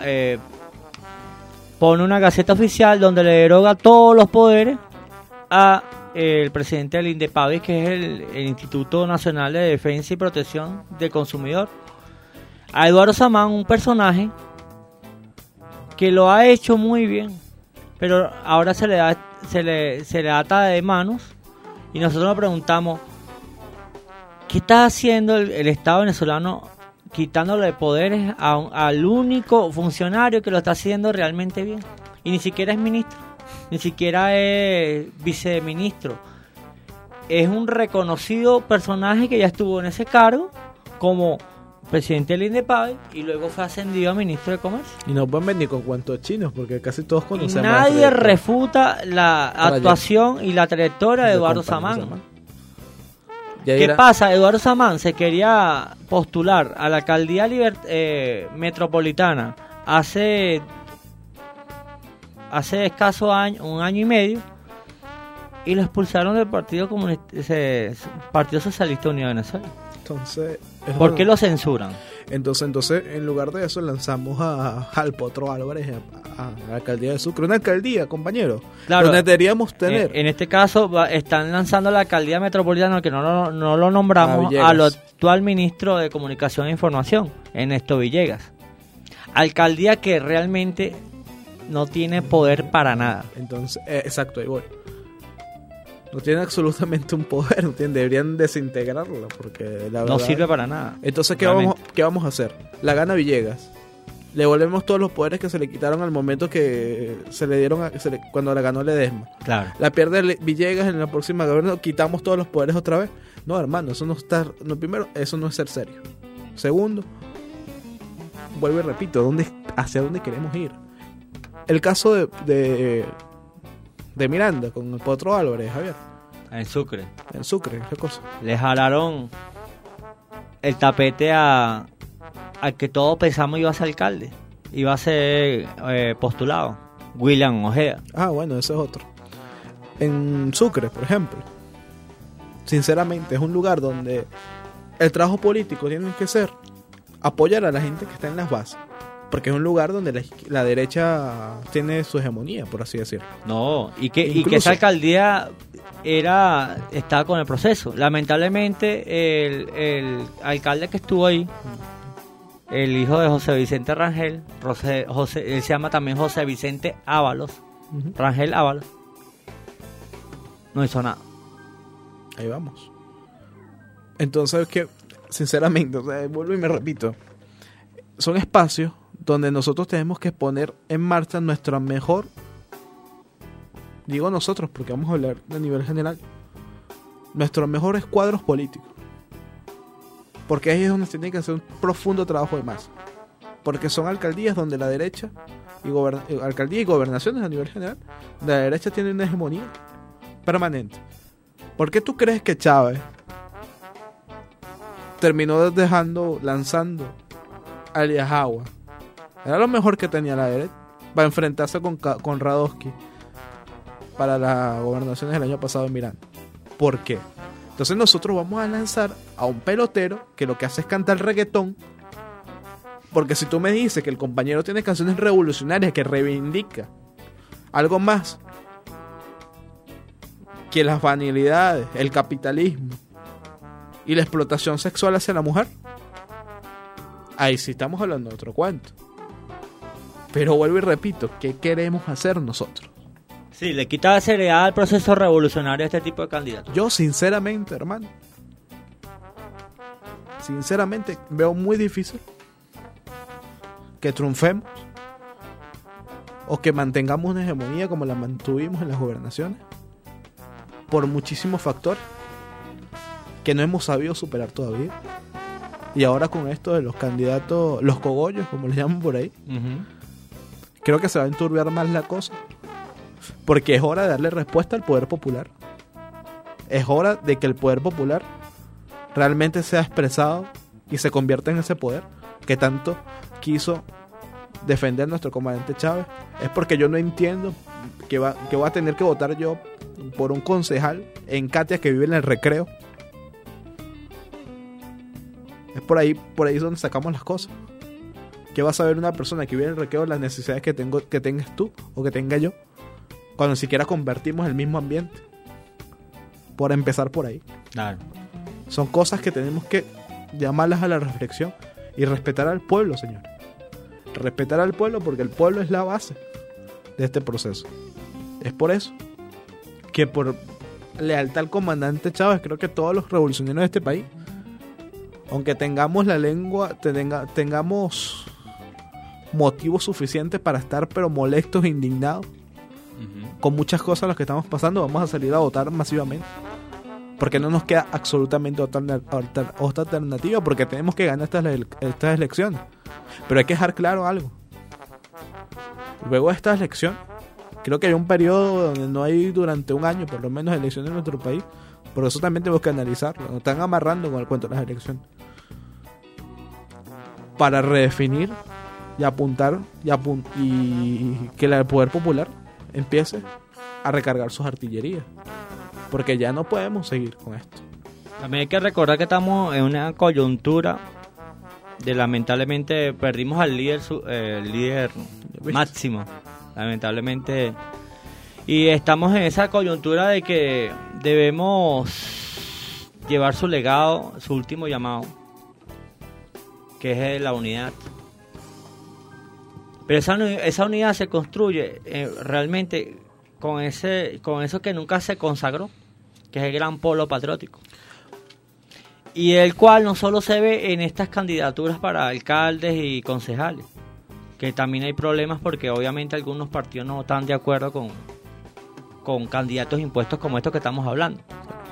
pone una gaceta oficial donde le deroga todos los poderes a el presidente del INDEPAVI, que es el Instituto Nacional de Defensa y Protección del Consumidor, a Eduardo Samán, un personaje que lo ha hecho muy bien, pero ahora se le ata de manos, y nosotros nos preguntamos, ¿qué está haciendo el Estado venezolano quitándole poderes al único funcionario que lo está haciendo realmente bien? Y ni siquiera es ministro, ni siquiera es viceministro, es un reconocido personaje que ya estuvo en ese cargo como presidente del INDEPAVI y luego fue ascendido a ministro de Comercio. Y no pueden venir con cuentos chinos, porque casi todos conocemos. Y nadie refuta la actuación y la trayectoria de Eduardo Samán. ¿Qué pasa? Eduardo Samán se quería postular a la alcaldía metropolitana hace escaso un año y medio, y lo expulsaron del Partido Socialista Unido de Venezuela. Entonces, ¿por qué lo censuran? Entonces, en lugar de eso, lanzamos al Potro Álvarez a la alcaldía de Sucre. Una alcaldía, compañero, claro, donde deberíamos tener. En este caso, están lanzando la alcaldía metropolitana, que no lo nombramos, al actual ministro de Comunicación e Información, Ernesto Villegas. Alcaldía que realmente no tiene poder para nada. Entonces, exacto, ahí voy. No tiene absolutamente un poder, ¿entiendes? Deberían desintegrarla porque la verdad... No sirve para nada. Entonces, ¿qué vamos a hacer? La gana Villegas. Le volvemos todos los poderes que se le quitaron al momento que se le dieron cuando la ganó Ledesma. Claro. La pierde Villegas en la próxima gobierno, quitamos todos los poderes otra vez. No, hermano, eso no está... No, primero, eso no es ser serio. Segundo, vuelvo y repito, ¿hacia dónde queremos ir? El caso de Miranda con el Potro Álvarez, Javier. En Sucre. En Sucre, ¿qué cosa? Le jalaron el tapete al que todos pensamos iba a ser alcalde. Iba a ser postulado. William Ojeda. Ah, bueno, ese es otro. En Sucre, por ejemplo. Sinceramente, es un lugar donde el trabajo político tiene que ser apoyar a la gente que está en las bases. Porque es un lugar donde la derecha tiene su hegemonía, por así decirlo. No, y que esa alcaldía estaba con el proceso. Lamentablemente, el alcalde que estuvo ahí, el hijo de José Vicente Rangel, él se llama también José Vicente Ábalos, Rangel Ábalos, no hizo nada. Ahí vamos. Entonces, que sinceramente, o sea, vuelvo y me repito, son espacios donde nosotros tenemos que poner en marcha nuestra mejor, digo nosotros porque vamos a hablar a nivel general, nuestros mejores cuadros políticos, porque ahí es donde se tiene que hacer un profundo trabajo de masa, porque son alcaldías donde la derecha alcaldías y gobernaciones a nivel general, la derecha tiene una hegemonía permanente. ¿Por qué tú crees que Chávez terminó lanzando a Elías Agua? Era lo mejor que tenía la derecha para enfrentarse con Radowski para las gobernaciones del año pasado en Miranda. ¿Por qué? Entonces nosotros vamos a lanzar a un pelotero que lo que hace es cantar reggaetón, porque si tú me dices que el compañero tiene canciones revolucionarias que reivindica algo más que las banalidades, el capitalismo y la explotación sexual hacia la mujer, ahí sí estamos hablando de otro cuento. Pero vuelvo y repito, ¿qué queremos hacer nosotros? Sí, le quita la seriedad al proceso revolucionario a este tipo de candidatos. Yo sinceramente, hermano, veo muy difícil que triunfemos o que mantengamos una hegemonía como la mantuvimos en las gobernaciones por muchísimos factores que no hemos sabido superar todavía. Y ahora con esto de los candidatos, los cogollos, como les llaman por ahí, creo que se va a enturbiar más la cosa. Porque es hora de darle respuesta al poder popular. Es hora de que el poder popular realmente sea expresado y se convierta en ese poder que tanto quiso defender nuestro comandante Chávez. Es porque yo no entiendo que voy a tener que votar yo por un concejal en Katia que vive en el Recreo. Es por ahí donde sacamos las cosas. ¿Qué va a saber una persona que vive en el Recreo las necesidades que tengas tú o que tenga yo, cuando ni siquiera convertimos el mismo ambiente? Por empezar por ahí. Claro. Son cosas que tenemos que llamarlas a la reflexión y respetar al pueblo, señor. Respetar al pueblo, porque el pueblo es la base de este proceso. Es por eso que por lealtad al comandante Chávez, creo que todos los revolucionarios de este país, aunque tengamos la lengua, tengamos motivos suficientes para estar pero molestos e indignados con muchas cosas las que estamos pasando, vamos a salir a votar masivamente, porque no nos queda absolutamente otra alternativa, porque tenemos que ganar estas elecciones. Pero hay que dejar claro algo: luego de estas elecciones, creo que hay un periodo donde no hay durante un año por lo menos elecciones en nuestro país. Por eso también tenemos que analizarlo. Nos están amarrando con el cuento de las elecciones para redefinir y apuntar y que el poder popular empiece a recargar sus artillerías, porque ya no podemos seguir con esto. También hay que recordar que estamos en una coyuntura de, lamentablemente, perdimos al líder máximo, lamentablemente, y estamos en esa coyuntura de que debemos llevar su legado, su último llamado, que es la unidad. Pero esa unidad se construye realmente con eso que nunca se consagró, que es el Gran Polo Patriótico. Y el cual no solo se ve en estas candidaturas para alcaldes y concejales, que también hay problemas porque obviamente algunos partidos no están de acuerdo con candidatos impuestos como estos que estamos hablando.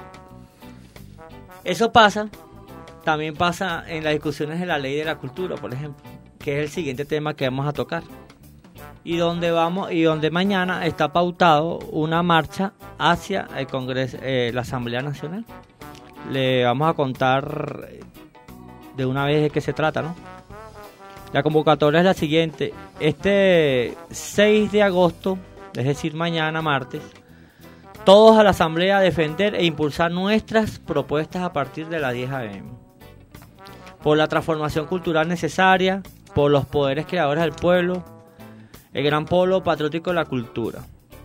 Eso también pasa en las discusiones de la ley de la cultura, por ejemplo, que es el siguiente tema que vamos a tocar. Y donde mañana está pautado una marcha hacia el Congreso, la Asamblea Nacional. Le vamos a contar de una vez de qué se trata, ¿no? La convocatoria es la siguiente: este 6 de agosto, es decir, mañana martes, todos a la Asamblea a defender e impulsar nuestras propuestas a partir de las 10 a.m. por la transformación cultural necesaria, por los poderes creadores del pueblo, el Gran Polo Patriótico de la Cultura.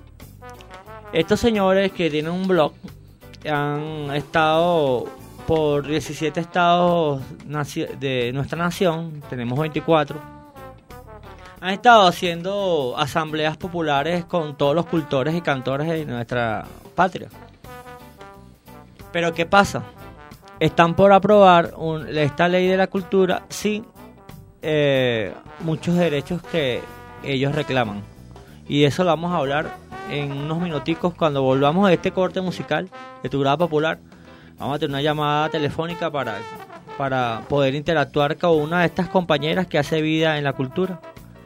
Estos señores que tienen un blog han estado por 17 estados de nuestra nación, tenemos 24, han estado haciendo asambleas populares con todos los cultores y cantores de nuestra patria. Pero ¿qué pasa? Están por aprobar esta ley de la cultura sin muchos derechos que ellos reclaman. Y de eso lo vamos a hablar en unos minuticos cuando volvamos a este corte musical de Tu Grada Popular. Vamos a tener una llamada telefónica para poder interactuar con una de estas compañeras que hace vida en la cultura.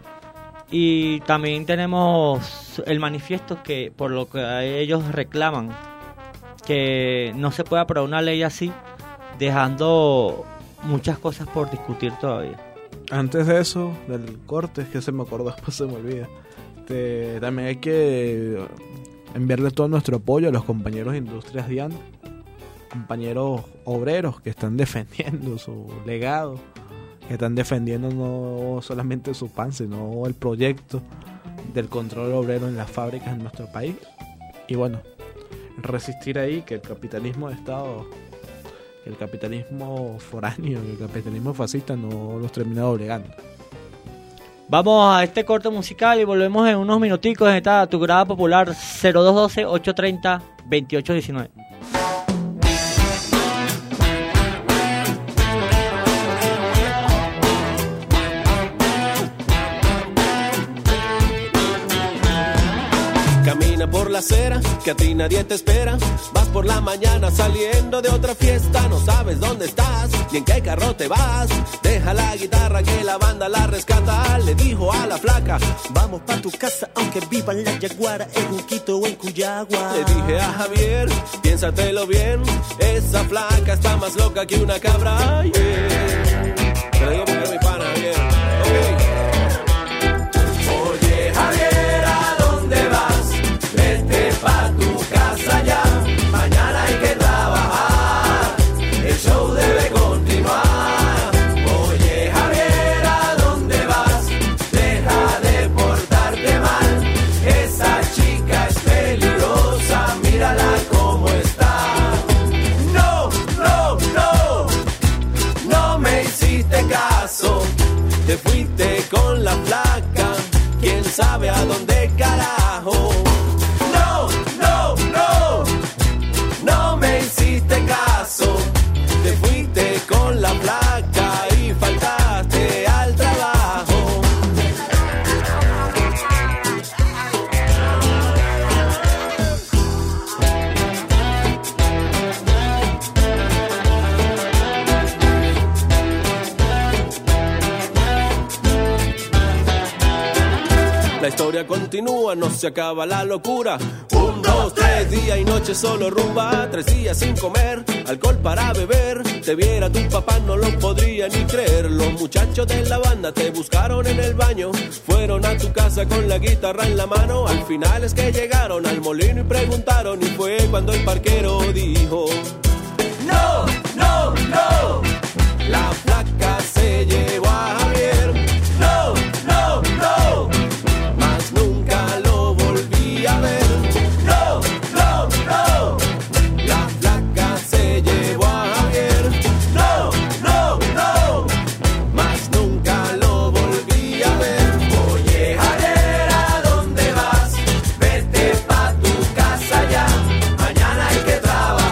Y también tenemos el manifiesto que por lo que ellos reclaman que no se puede aprobar una ley así, dejando muchas cosas por discutir todavía. Antes de eso, del corte, es que se me acordó, después se me olvida. También hay que enviarle todo nuestro apoyo a los compañeros de Industrias Diana, compañeros obreros que están defendiendo su legado, que están defendiendo no solamente su pan, sino el proyecto del control obrero en las fábricas en nuestro país. Y bueno, resistir ahí que el capitalismo de Estado, el capitalismo foráneo, el capitalismo fascista no los termina doblegando. Vamos a este corte musical y volvemos en unos minuticos. Está Tu Grada Popular 0212-830-2819. Camina por la acera, que a ti nadie te espera. Vas por la mañana saliendo de otra fiesta. No sabes dónde estás, ni en qué carro te vas. Deja la guitarra que la banda la rescata. Le dijo a la flaca, vamos pa' tu casa aunque viva en la Yaguara, en Junquito o en Cuyagua. Le dije a Javier, piénsatelo bien, esa flaca está más loca que una cabra, yeah. Te lo digo porque es mi pana, Javier. Okay. Oye, Javier, ¿a dónde vas? Vete pa' tu casa ya, mañana hay que trabajar, el show debe continuar. Oye, Javier, ¿a dónde vas? Deja de portarte mal, esa chica es peligrosa, mírala cómo está. No, no, no, no me hiciste caso, te fuiste con la flaca, quién sabe a dónde carajo. No, no, no, no me hiciste caso, te fuiste con la flaca y faltaste al trabajo. La historia continúa, no se acaba la locura. 1, 2, 3, día y noche solo rumba. 3 días sin comer, alcohol para beber. Te viera tu papá, no lo podría ni creer. Los muchachos de la banda te buscaron en el baño. Fueron a tu casa con la guitarra en la mano. Al final es que llegaron al molino y preguntaron. Y fue cuando el parquero dijo: no, no, no, la flaca se llevó a Javier. No, no, no, más nunca lo volví a ver. No, no, no, la flaca se llevó a Javier. No, no, no, más nunca lo volví a ver. Oye, Javier, ¿a dónde vas? Vete pa' tu casa ya, mañana hay que trabajar.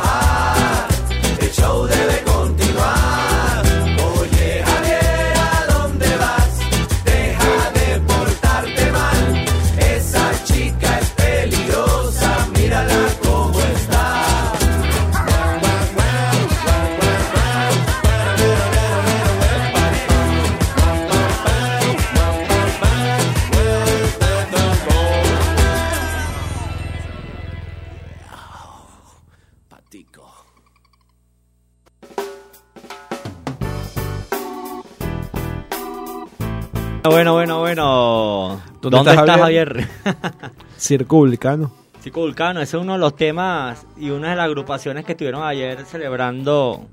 ¿Dónde está Javier? Circo Vulcano. Circo Vulcano, ese es uno de los temas y una de las agrupaciones que estuvieron ayer celebrando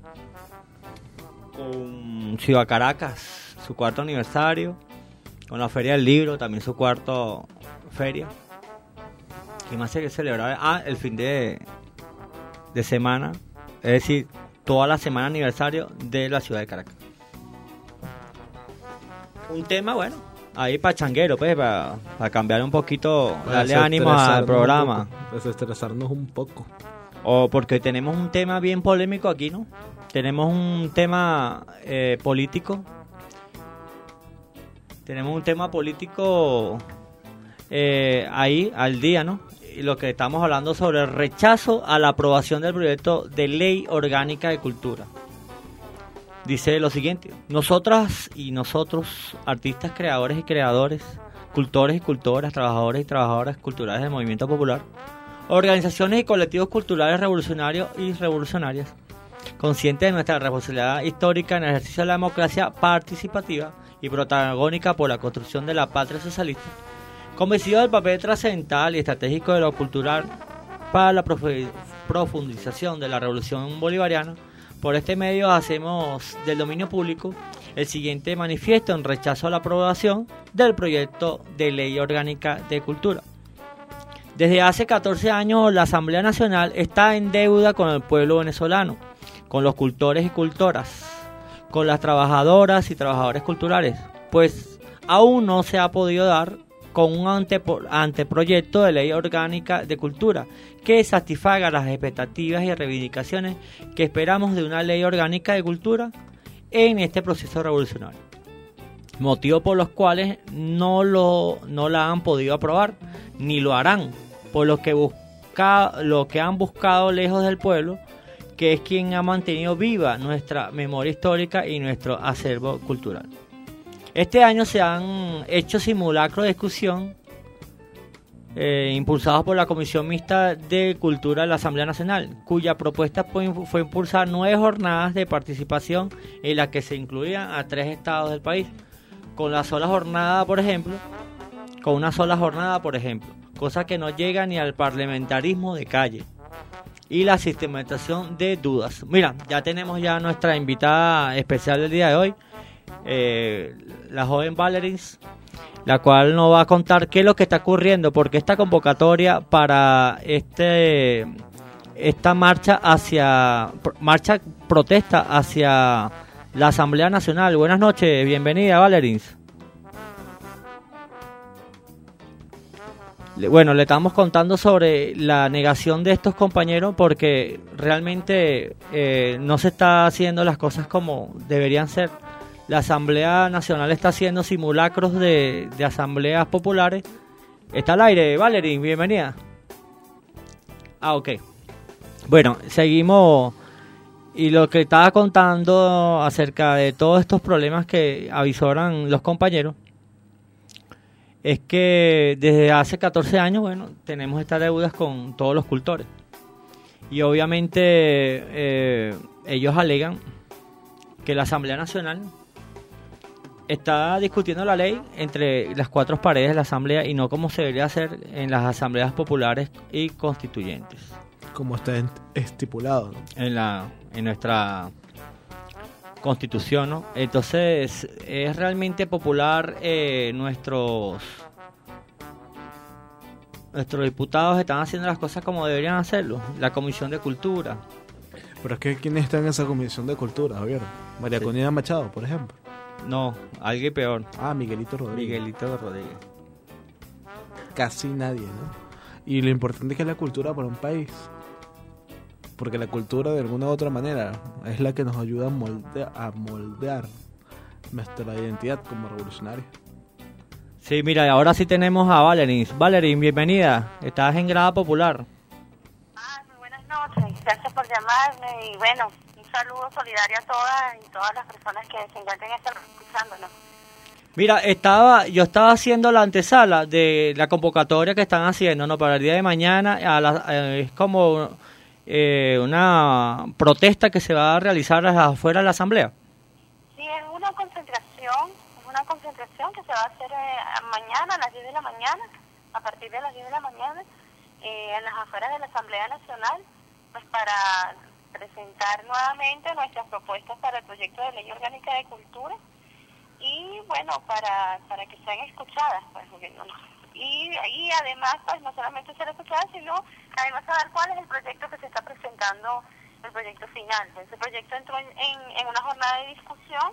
con Ciudad Caracas su cuarto aniversario, con la Feria del Libro, también su cuarto feria. ¿Qué más se celebraba? El fin de semana, es decir, toda la semana aniversario de la ciudad de Caracas. Un tema, bueno, ahí pachanguero, pues, para cambiar un poquito, darle ánimo al programa. Desestresarnos un poco. O porque tenemos un tema bien polémico aquí, ¿no? Tenemos un tema político. Tenemos un tema político ahí al día, ¿no? Y lo que estamos hablando sobre el rechazo a la aprobación del proyecto de ley orgánica de cultura. Dice lo siguiente: nosotras y nosotros, artistas, creadores y creadores, cultores y cultoras, trabajadores y trabajadoras culturales del movimiento popular, organizaciones y colectivos culturales revolucionarios y revolucionarias, conscientes de nuestra responsabilidad histórica en el ejercicio de la democracia participativa y protagónica por la construcción de la patria socialista, convencidos del papel trascendental y estratégico de lo cultural para la profundización de la revolución bolivariana, por este medio hacemos del dominio público el siguiente manifiesto en rechazo a la aprobación del proyecto de ley orgánica de cultura. Desde hace 14 años la Asamblea Nacional está en deuda con el pueblo venezolano, con los cultores y cultoras, con las trabajadoras y trabajadores culturales, pues aún no se ha podido dar con un anteproyecto de ley orgánica de cultura que satisfaga las expectativas y reivindicaciones que esperamos de una ley orgánica de cultura en este proceso revolucionario. Motivos por los cuales no la han podido aprobar, ni lo harán, por lo que han buscado lejos del pueblo, que es quien ha mantenido viva nuestra memoria histórica y nuestro acervo cultural. Este año se han hecho simulacros de discusión impulsados por la Comisión Mixta de Cultura de la Asamblea Nacional, cuya propuesta fue impulsar 9 jornadas de participación en las que se incluían a 3 estados del país, con una sola jornada, por ejemplo, cosa que no llega ni al parlamentarismo de calle, y la sistematización de dudas. Mira, ya tenemos ya nuestra invitada especial del día de hoy, la joven Valerins, la cual nos va a contar qué es lo que está ocurriendo, porque esta convocatoria para esta marcha protesta hacia la Asamblea Nacional. Buenas noches, bienvenida, Valerins. Bueno, le estamos contando sobre la negación de estos compañeros porque realmente no se está haciendo las cosas como deberían ser. La Asamblea Nacional está haciendo simulacros de asambleas populares. Está al aire, Valerie, bienvenida. Ok. Bueno, seguimos. Y lo que estaba contando acerca de todos estos problemas que avisoran los compañeros es que desde hace 14 años, bueno, tenemos estas deudas con todos los cultores. Y obviamente ellos alegan que la Asamblea Nacional está discutiendo la ley entre las 4 paredes de la Asamblea y no como se debería hacer en las asambleas populares y constituyentes. Como está estipulado, ¿no? En nuestra Constitución, ¿no? Entonces, es realmente popular. Nuestros diputados están haciendo las cosas como deberían hacerlo. La Comisión de Cultura. Pero es que ¿quién está en esa Comisión de Cultura, Javier? María Conina Machado, por ejemplo. No, alguien peor. Miguelito Rodríguez. Casi nadie, ¿no? Y lo importante es que la cultura para un país, porque la cultura de alguna u otra manera es la que nos ayuda a moldear nuestra identidad como revolucionarios. Sí, mira, ahora sí tenemos a Valerie. Valerie, bienvenida. Estás en Grada Popular. Muy buenas noches. Gracias por llamarme y bueno, un saludo solidario a todas y todas las personas que se encuentren escuchándonos. Mira, yo estaba haciendo la antesala de la convocatoria que están haciendo, ¿no? Para el día de mañana, es como una protesta que se va a realizar afuera de la Asamblea. Sí, es una concentración que se va a hacer mañana a las 10 de la mañana, a partir de las 10 de la mañana, en las afueras de la Asamblea Nacional, pues para presentar nuevamente nuestras propuestas para el proyecto de ley orgánica de cultura y bueno, para que sean escuchadas, pues, y además pues no solamente ser escuchadas, sino además saber cuál es el proyecto que se está presentando, el proyecto final. Ese proyecto entró en una jornada de discusión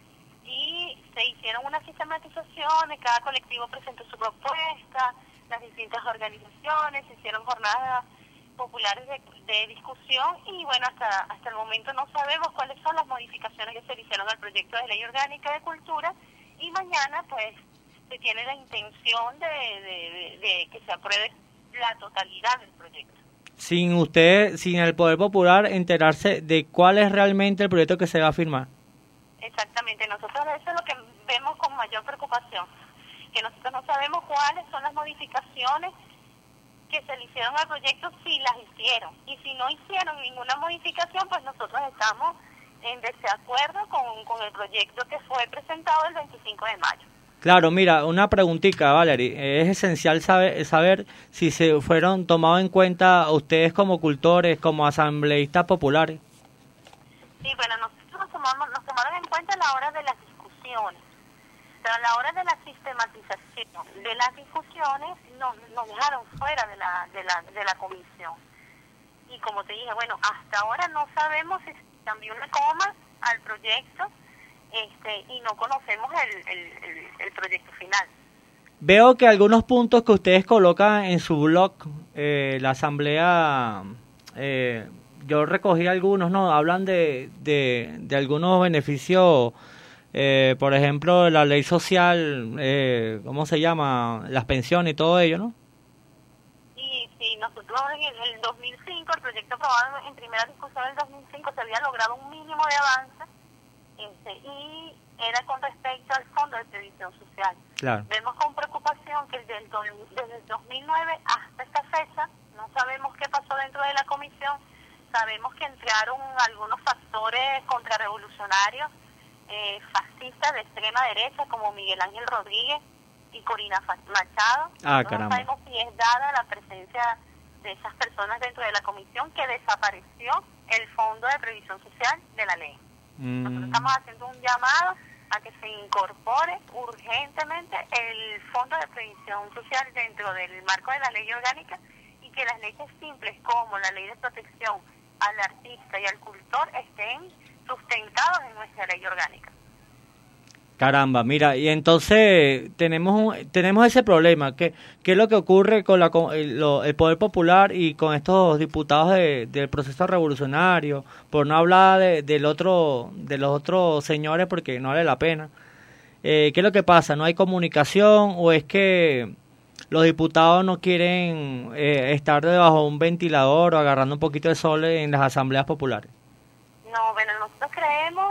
y se hicieron una sistematización, cada colectivo presentó su propuesta, las distintas organizaciones, se hicieron jornadas populares de discusión y bueno, hasta el momento no sabemos cuáles son las modificaciones que se le hicieron al proyecto de ley orgánica de cultura y mañana pues se tiene la intención de que se apruebe la totalidad del proyecto. Sin el Poder Popular enterarse de cuál es realmente el proyecto que se va a firmar. Exactamente, nosotros eso es lo que vemos con mayor preocupación, que nosotros no sabemos cuáles son las modificaciones que se le hicieron al proyecto, si las hicieron, y si no hicieron ninguna modificación, pues nosotros estamos en desacuerdo con el proyecto que fue presentado el 25 de mayo. Claro, mira, una preguntita, Valerie, es esencial saber si se fueron tomados en cuenta ustedes como cultores, como asambleístas populares. Sí, bueno, nosotros nos tomaron en cuenta a la hora de las discusiones, pero a la hora de la sistematización de las discusiones nos dejaron fuera de la comisión. Y como te dije, bueno, hasta ahora no sabemos si se cambió una coma al proyecto y no conocemos el proyecto final. Veo que algunos puntos que ustedes colocan en su blog, la asamblea, yo recogí algunos, ¿no? Hablan de algunos beneficios, por ejemplo, la ley social, ¿cómo se llama? Las pensiones y todo ello, ¿no? Sí, nosotros en el 2005, el proyecto aprobado en primera discusión del 2005, se había logrado un mínimo de avance y era con respecto al Fondo de Previsión Social. Claro. Vemos con preocupación que desde el 2009 hasta esta fecha no sabemos qué pasó dentro de la comisión. Sabemos que entraron algunos factores contrarrevolucionarios, fascistas de extrema derecha, como Miguel Ángel Rodríguez y Corina Machado. No sabemos si es dada la presencia de esas personas dentro de la comisión que desapareció el Fondo de Previsión Social de la ley. Nosotros estamos haciendo un llamado a que se incorpore urgentemente el Fondo de Previsión Social dentro del marco de la ley orgánica y que las leyes simples como la ley de protección al artista y al cultor estén sustentados en nuestra ley orgánica. Caramba, mira, y entonces tenemos ese problema. ¿Qué es lo que ocurre con el Poder Popular y con estos diputados del proceso revolucionario? Por no hablar de los otros señores, porque no vale la pena. ¿Qué es lo que pasa? ¿No hay comunicación o es que los diputados no quieren estar debajo de un ventilador o agarrando un poquito de sol en las asambleas populares? No, bueno, nosotros creemos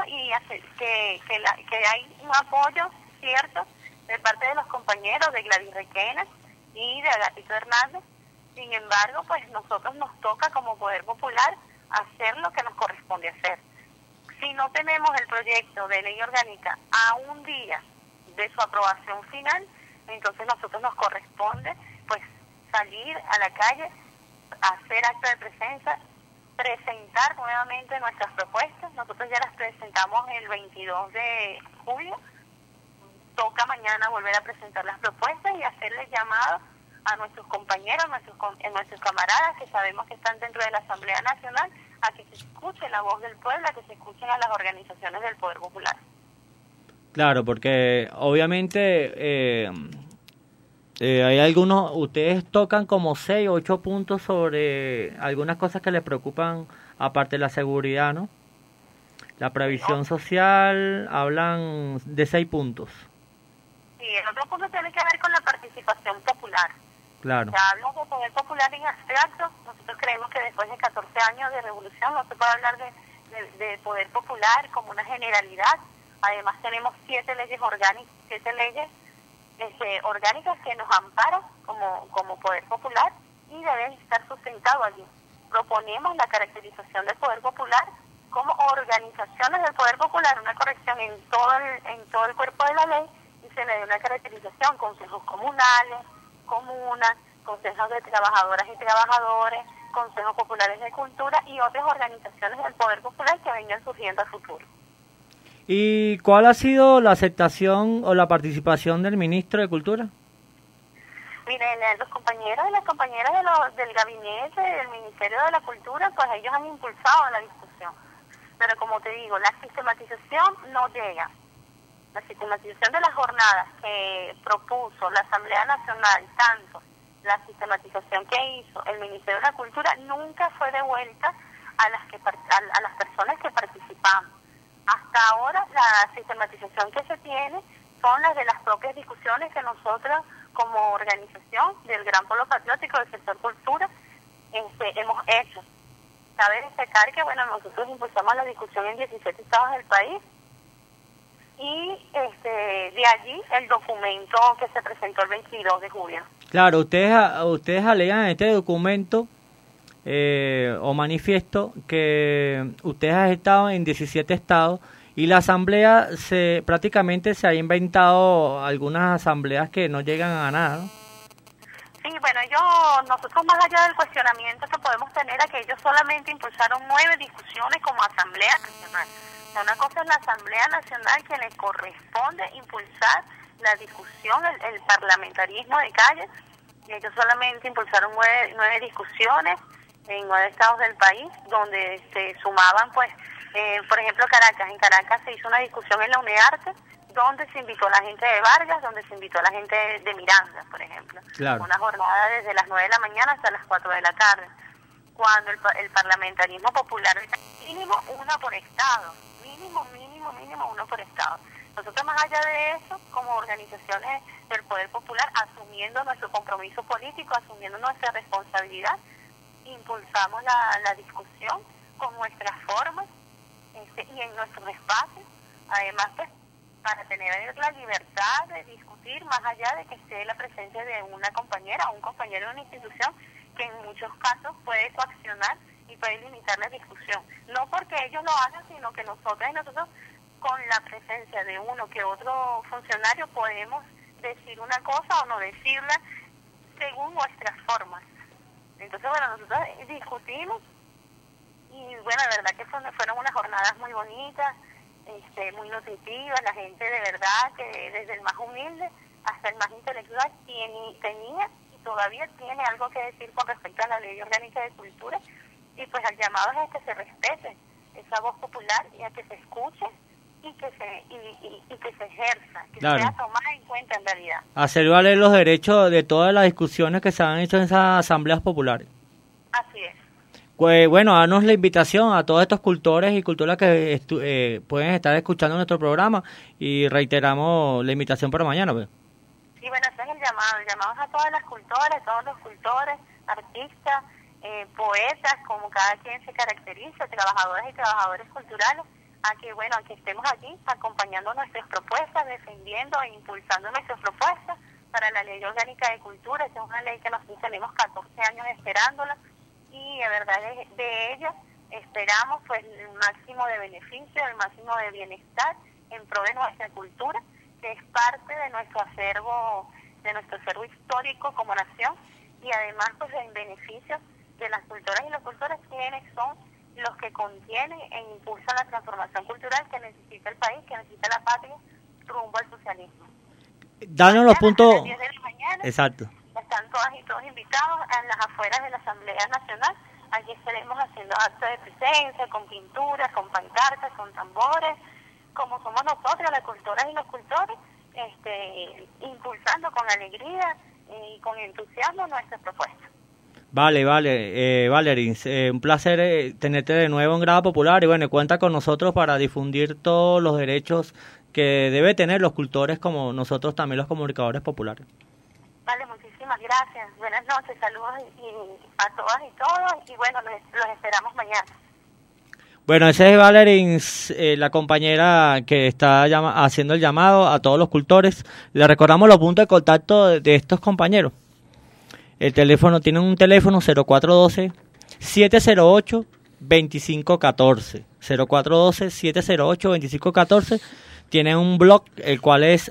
que hay un apoyo cierto de parte de los compañeros de Gladys Requena y de Agatito Hernández. Sin embargo, pues nosotros nos toca como Poder Popular hacer lo que nos corresponde hacer. Si no tenemos el proyecto de ley orgánica a un día de su aprobación final, entonces nosotros nos corresponde pues salir a la calle, hacer acto de presencia, presentar nuevamente nuestras propuestas. Nosotros ya las presentamos el 22 de julio. Toca mañana volver a presentar las propuestas y hacerles llamado a nuestros compañeros, nuestros camaradas que sabemos que están dentro de la Asamblea Nacional, a que se escuche la voz del pueblo, a que se escuchen a las organizaciones del Poder Popular. Claro, porque obviamente hay algunos, ustedes tocan como 6 o 8 puntos sobre algunas cosas que les preocupan, aparte de la seguridad, ¿no? La previsión social, hablan de 6 puntos. Sí, el otro punto tiene que ver con la participación popular. Claro. Se habla de poder popular en abstracto. Nosotros creemos que después de 14 años de revolución no se puede hablar de poder popular como una generalidad. Además tenemos 7 leyes orgánicas, 7 leyes orgánicas que nos amparan como Poder Popular y deben estar sustentados allí. Proponemos la caracterización del Poder Popular como organizaciones del Poder Popular, una corrección en todo el cuerpo de la ley, y se le dio una caracterización: consejos comunales, comunas, consejos de trabajadoras y trabajadores, consejos populares de cultura y otras organizaciones del poder popular que vengan surgiendo a futuro. ¿Y cuál ha sido la aceptación o la participación del ministro de Cultura? Miren, los compañeros y las compañeras del gabinete del Ministerio de la Cultura, pues ellos han impulsado la discusión. Pero como te digo, la sistematización no llega. La sistematización de las jornadas que propuso la Asamblea Nacional, tanto la sistematización que hizo el Ministerio de la Cultura, nunca fue devuelta a las personas que participamos. Hasta ahora la sistematización que se tiene son las de las propias discusiones que nosotros como organización del Gran Polo Patriótico del sector cultura hemos hecho. Cabe destacar que nosotros impulsamos la discusión en 17 estados del país y de allí el documento que se presentó el 22 de julio. Claro, ustedes alegan en este documento o manifiesto que ustedes han estado en 17 estados y la asamblea prácticamente se ha inventado algunas asambleas que no llegan a nada, ¿no? Sí, nosotros más allá del cuestionamiento que podemos tener a que ellos solamente impulsaron 9 discusiones como Asamblea Nacional. Una cosa es la Asamblea Nacional que le corresponde impulsar la discusión, el parlamentarismo de calle, y ellos solamente impulsaron 9 discusiones en 9 estados del país, donde se sumaban, por ejemplo, Caracas. En Caracas se hizo una discusión en la UNEARTE, donde se invitó a la gente de Vargas, donde se invitó a la gente de Miranda, por ejemplo. Claro. Una jornada desde las 9 de la mañana hasta las 4 de la tarde. Cuando el parlamentarismo popular, mínimo uno por estado, mínimo uno por estado. Nosotros, más allá de eso, como organizaciones del poder popular, asumiendo nuestro compromiso político, asumiendo nuestra responsabilidad, impulsamos la discusión con nuestras formas y en nuestros espacios, además para tener la libertad de discutir, más allá de que esté la presencia de una compañera o un compañero de una institución que en muchos casos puede coaccionar y puede limitar la discusión. No porque ellos lo hagan, sino que nosotros con la presencia de uno que otro funcionario podemos decir una cosa o no decirla según nuestras formas. Entonces, nosotros discutimos y, la verdad que fueron unas jornadas muy bonitas, muy nutritivas. La gente de verdad que desde el más humilde hasta el más intelectual tenía y todavía tiene algo que decir con respecto a la Ley Orgánica de Cultura, y pues el llamado es a que se respete esa voz popular y a que se escuche y que se ejerza, que claro, sea tomada en cuenta en realidad. Hacer valer los derechos de todas las discusiones que se han hecho en esas asambleas populares. Así es. Pues danos la invitación a todos estos cultores y culturas que pueden estar escuchando nuestro programa, y reiteramos la invitación para mañana. Pues. Sí, ese es el llamado es a todas las cultoras, todos los cultores, artistas, poetas, como cada quien se caracteriza, trabajadoras y trabajadores culturales, a que estemos allí acompañando nuestras propuestas, defendiendo e impulsando nuestras propuestas para la Ley Orgánica de Cultura. Esta es una ley que nosotros tenemos 14 años esperándola, y de verdad de ella esperamos el máximo de beneficio, el máximo de bienestar en pro de nuestra cultura, que es parte de nuestro acervo histórico como nación, y además en beneficio de las cultoras y los cultores, quienes son los que contienen e impulsan la transformación cultural que necesita el país, que necesita la patria, rumbo al socialismo. Danos los puntos. A las 10 de la mañana. Exacto. Están todas y todos invitados a las afueras de la Asamblea Nacional. Allí estaremos haciendo actos de presencia, con pinturas, con pancartas, con tambores, como somos nosotros, las cultoras y los cultores, impulsando con alegría y con entusiasmo nuestras propuestas. Vale, Valerín, un placer tenerte de nuevo en Grada Popular, y cuenta con nosotros para difundir todos los derechos que debe tener los cultores, como nosotros también los comunicadores populares. Vale, muchísimas gracias. Buenas noches, saludos a todas y todos, y los esperamos mañana. Ese es Valerín, la compañera que está haciendo el llamado a todos los cultores. Le recordamos los puntos de contacto de estos compañeros. Tienen un teléfono 0412-708-2514. 0412-708-2514. tienen un blog, el cual es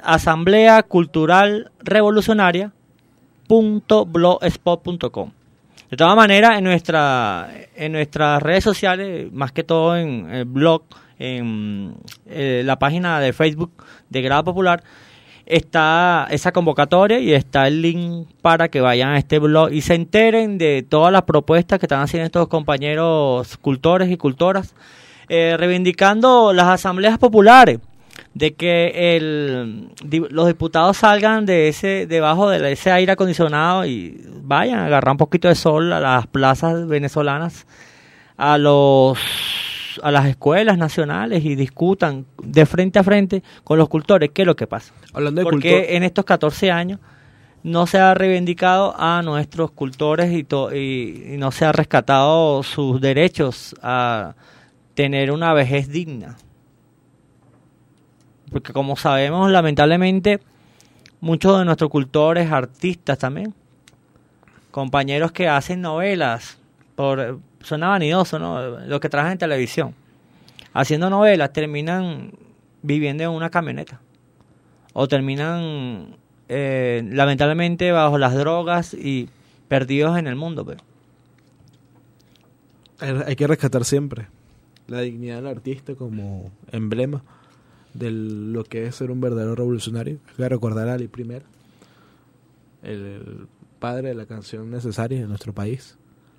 asambleaculturalrevolucionaria.blogspot.com. De todas maneras, en nuestras redes sociales, más que todo en el blog, en la página de Facebook de Grada Popular, está esa convocatoria y está el link para que vayan a este blog y se enteren de todas las propuestas que están haciendo estos compañeros cultores y cultoras, reivindicando las asambleas populares, de que los diputados salgan debajo de ese aire acondicionado y vayan a agarrar un poquito de sol a las plazas venezolanas, a las escuelas nacionales y discutan de frente a frente con los cultores qué es lo que pasa. Hablando de porque en estos 14 años no se ha reivindicado a nuestros cultores y no se ha rescatado sus derechos a tener una vejez digna. Porque como sabemos, lamentablemente, muchos de nuestros cultores, artistas también, compañeros que hacen novelas, suena vanidoso, ¿no? Lo que trabajan en televisión, haciendo novelas, terminan viviendo en una camioneta. O terminan, lamentablemente, bajo las drogas y perdidos en el mundo. Pero hay que rescatar siempre la dignidad del artista como emblema de lo que es ser un verdadero revolucionario. Hay que recordar a Ali I, el padre de la canción necesaria en nuestro país,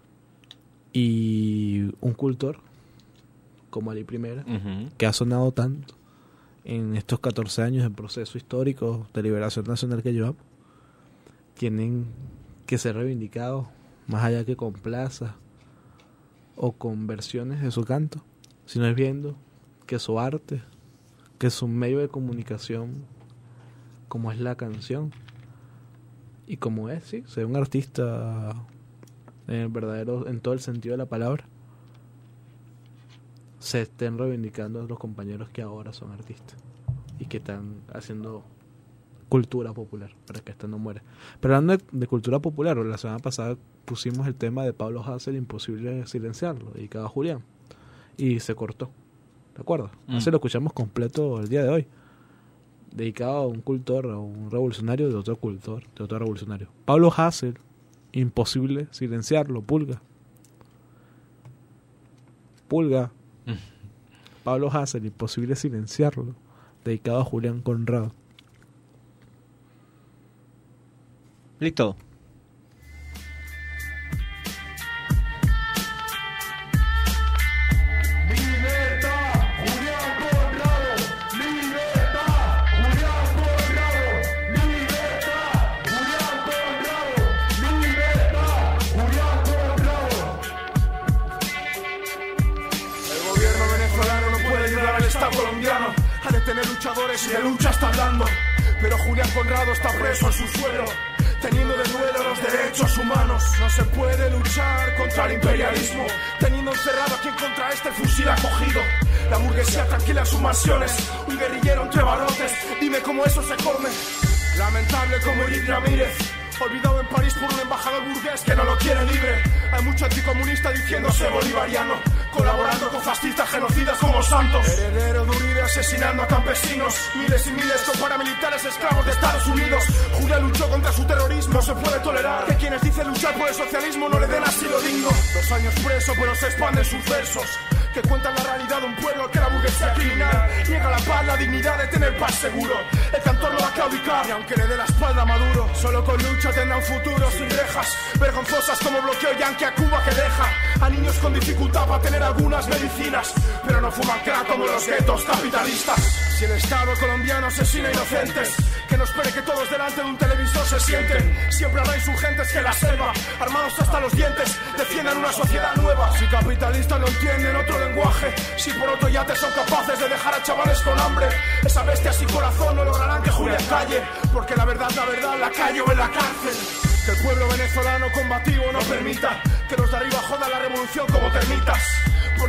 y un cultor como Ali I, que ha sonado tanto en estos 14 años de proceso histórico de liberación nacional que llevamos. Tienen que ser reivindicados, más allá que con plazas o con versiones de su canto, sino es viendo que su arte, que es un medio de comunicación, como es la canción, y como es, sí, ser un artista en todo el sentido de la palabra, se estén reivindicando a los compañeros que ahora son artistas y que están haciendo cultura popular para que esta no muera. Pero hablando de cultura popular, la semana pasada pusimos el tema de Pablo Hasél, Imposible silenciarlo, dedicado a Julián, y se cortó. ¿De acuerdo? Así lo escuchamos completo el día de hoy. Dedicado a un cultor, a un revolucionario de otro cultor, de otro revolucionario. Pablo Hasél, Imposible silenciarlo, Pulga. Pablo Hasél, Imposible silenciarlo, dedicado a Julián Conrado. Listo. Y de lucha está hablando, pero Julián Conrado está preso en su suelo, teniendo de duelo los derechos humanos. No se puede luchar contra el imperialismo, teniendo encerrado a quien contra este fusil ha cogido. La burguesía tranquila en sus mansiones, un guerrillero entre barrotes, dime cómo eso se come. Lamentable como Edith Ramírez, olvidado en París por un embajador burgués que no lo quiere libre. Hay mucho anticomunista diciéndose bolivariano, colaborando con fascistas genocidas como Santos. Heredero de Uribe asesinando a campesinos, miles y miles con paramilitares esclavos de Estados Unidos. Julián luchó contra su terrorismo, no se puede tolerar que quienes dicen luchar por el socialismo no le den asilo digno. 2 años preso pero se expanden sus versos, que cuentan la realidad de un pueblo que la burguesía criminal niega la paz, la dignidad de tener paz seguro. El cantor no va a claudicar, y aunque le dé la espalda a Maduro, solo con lucha tendrá un futuro sin rejas vergonzosas como bloqueo yanqui a Cuba que deja a niños con dificultad para tener algunas medicinas, pero no fuman crack como los guetos capitalistas. Si el Estado colombiano asesina inocentes, que no espere que todos delante de un televisor se sienten. Siempre habrá insurgentes que la selva, armados hasta los dientes, defiendan una sociedad nueva. Si capitalistas no entienden otro lenguaje, si por otro yates son capaces de dejar a chavales con hambre, esa bestia sin corazón no lograrán que Julián calle, porque la verdad, la calle o en la cárcel. Que el pueblo venezolano combativo no permita que los de arriba jodan la revolución como termitas, porque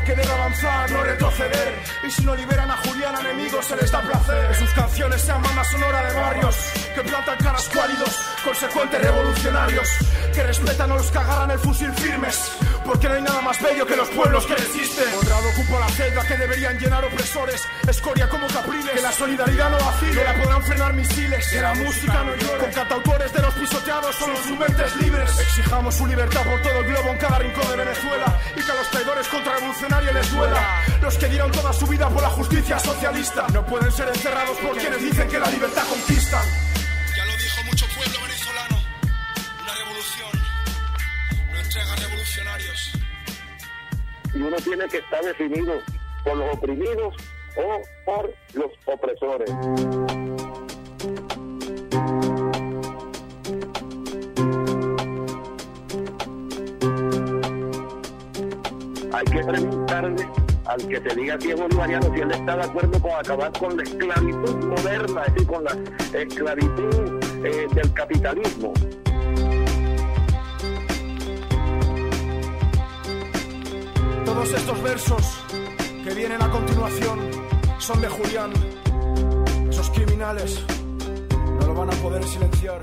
que debe avanzar, no retroceder. Y si no liberan a Julián, a enemigos se les da placer. Que sus canciones sean banda sonora de barrios, que plantan caras cuálidos, consecuentes revolucionarios, que respetan a los que agarran el fusil firmes, porque no hay nada más bello que los pueblos que resisten. Honrado ocupo la celda que deberían llenar opresores, escoria como capriles, que la solidaridad no vacile, que la podrán frenar misiles, que la música no llore, con cantautores de los pisoteados solo sus mentes libres. Exijamos su libertad por todo el globo en cada rincón de Venezuela, y que a los traidores contrarrevolucionarios les duela. Los que dieron toda su vida por la justicia socialista no pueden ser encerrados por quienes dicen que la libertad conquistan. Ya lo dijo mucho pueblo venezolano, una revolución no entrega revolucionarios. Y uno tiene que estar definido por los oprimidos o por los opresores. Hay que preguntarle al que te diga que es bolivariano si él está de acuerdo con acabar con la esclavitud moderna, es decir, con la esclavitud del capitalismo. Todos estos versos que vienen a continuación son de Julián. Esos criminales no lo van a poder silenciar.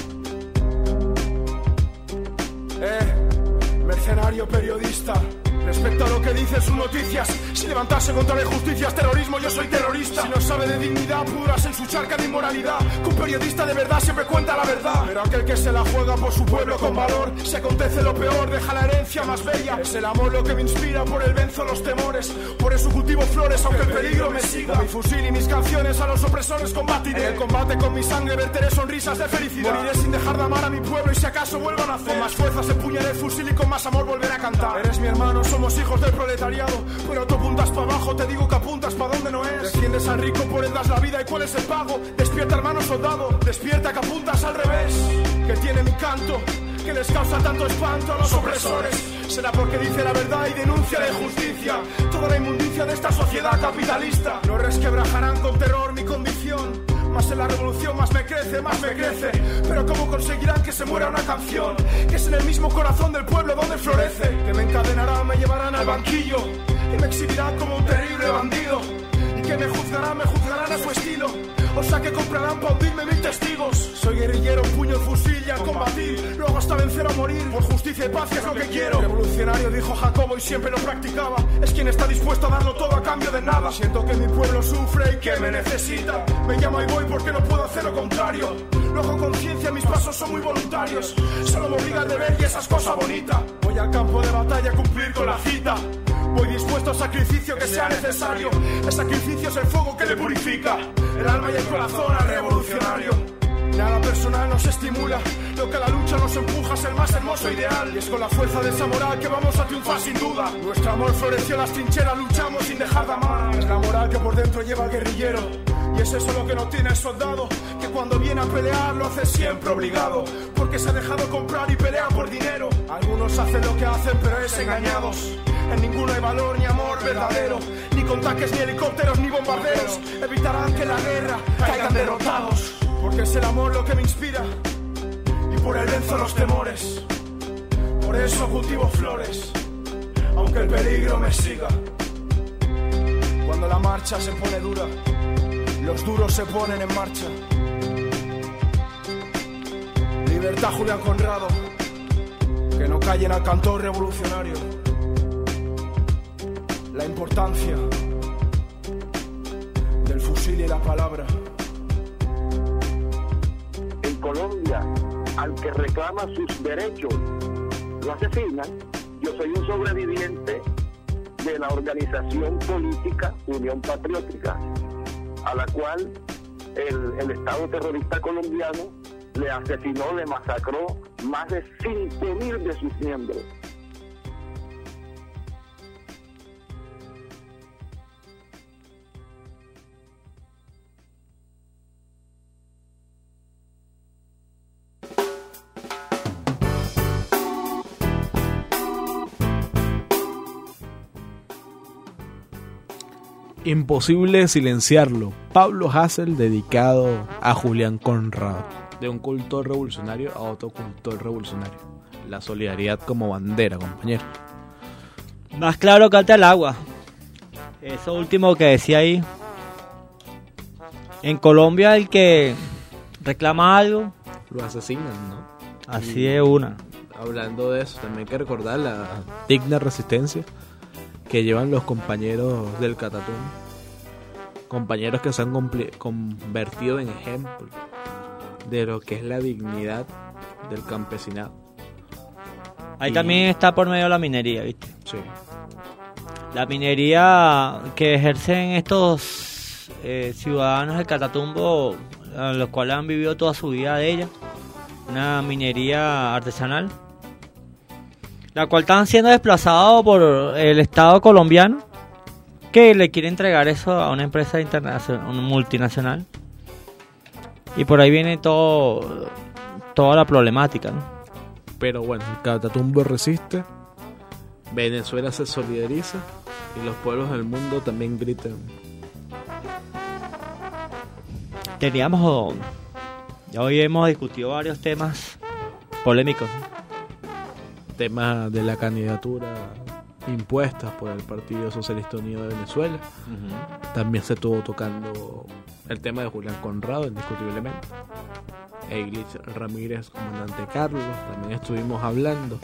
Mercenario periodista, respecto a lo que dicen sus noticias, si levantarse contra la injusticia es terrorismo, yo soy terrorista. Si no sabe de dignidad, pudras en su charca de inmoralidad. Que un periodista de verdad siempre cuenta la verdad. Pero aquel que se la juega por su pueblo con valor, si acontece lo peor, deja la herencia más bella. Es el amor lo que me inspira, por él venzo los temores. Por eso cultivo flores, aunque el peligro me siga. Con mi fusil y mis canciones a los opresores combatiré. En el combate con mi sangre verteré sonrisas de felicidad. Moriré sin dejar de amar a mi pueblo y si acaso vuelvo a nacer, con más fuerzas empuñaré el fusil y con más amor volveré a cantar. Eres mi hermano, somos hijos del proletariado, pero tú apuntas para abajo, te digo que apuntas para donde no es. Defiendes al rico, por él das la vida y cuál es el pago. Despierta, hermano soldado, despierta que apuntas al revés. Que tiene mi canto, que les causa tanto espanto a los opresores. Será porque dice la verdad y denuncia la injusticia, toda la inmundicia de esta sociedad capitalista. No resquebrajarán con terror mi condición, más en la revolución más me crece, más me crece. Pero ¿cómo conseguirán que se muera una canción que es en el mismo corazón del pueblo donde florece? Que me encadenarán, me llevarán al banquillo y me exhibirán como un terrible bandido. Y que me juzgarán a su estilo, o sea que comprarán para hundirme 1000 testigos. Soy guerrillero, puño, fusil y a combatir, luego hasta vencer o morir, por justicia y paz que es lo que quiero. Revolucionario dijo Jacobo y siempre lo practicaba, es quien está dispuesto a darlo todo a cambio de nada. Siento que mi pueblo sufre y que me necesita, me llama y voy porque no puedo hacer lo contrario. No hago conciencia, mis pasos son muy voluntarios, solo me obliga el deber y esa es cosa bonita. Voy al campo de batalla a cumplir con la cita, voy dispuesto al sacrificio que sea necesario. El sacrificio es el fuego que le purifica el alma y el corazón al revolucionario. Nada personal nos estimula, lo que a la lucha nos empuja es el más hermoso ideal. Y es con la fuerza de esa moral que vamos a triunfar sin duda. Nuestro amor floreció en las trincheras, luchamos sin dejar de amar. Es la moral que por dentro lleva el guerrillero, y es eso lo que no tiene el soldado, que cuando viene a pelear lo hace siempre obligado, porque se ha dejado comprar y pelea por dinero. Algunos hacen lo que hacen pero es engañados. En ninguno hay valor ni amor verdadero, ni con tanques ni helicópteros ni bombarderos. Evitarán que la guerra caigan derrotados, porque es el amor lo que me inspira y por él venzo los temores. Por eso cultivo flores, aunque el peligro me siga. Cuando la marcha se pone dura, los duros se ponen en marcha. Libertad, Julián Conrado, que no callen al cantor revolucionario. La importancia del fusil y la palabra. En Colombia, al que reclama sus derechos, lo asesinan. Yo soy un sobreviviente de la organización política Unión Patriótica, a la cual el Estado terrorista colombiano le asesinó, le masacró más de 5.000 de sus miembros. Imposible silenciarlo. Pablo Hasél dedicado a Julián Conrado. De un cultor revolucionario a otro cultor revolucionario. La solidaridad como bandera, compañero. Más claro canta el agua. Eso último que decía ahí. En Colombia el que reclama algo lo asesinan, ¿no? Así es una. Hablando de eso, también hay que recordar la digna resistencia que llevan los compañeros del Catatumbo. Compañeros que se han convertido en ejemplo de lo que es la dignidad del campesinado. Ahí también está por medio la minería, ¿viste? Sí. La minería que ejercen estos ciudadanos del Catatumbo, a los cuales han vivido toda su vida de ella. Una minería artesanal, la cual están siendo desplazados por el Estado colombiano, que le quiere entregar eso a una empresa internacional, una multinacional. Y por ahí viene toda la problemática, ¿no? Pero bueno, el Catatumbo resiste, Venezuela se solidariza y los pueblos del mundo también gritan. Ya hoy hemos discutido varios temas polémicos. Temas de la candidatura impuestas por el Partido Socialista Unido de Venezuela. También se estuvo tocando el tema de Julián Conrado, indiscutiblemente. Eilis Ramírez, comandante Carlos. También estuvimos hablando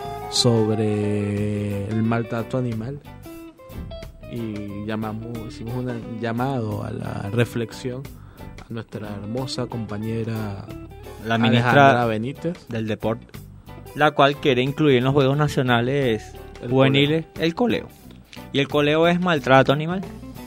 sobre el maltrato animal. Y hicimos un llamado a la reflexión a nuestra hermosa compañera, la ministra Benítez del Deporte, la cual quiere incluir en los Juegos Nacionales Juveniles el coleo. Y el coleo es maltrato animal.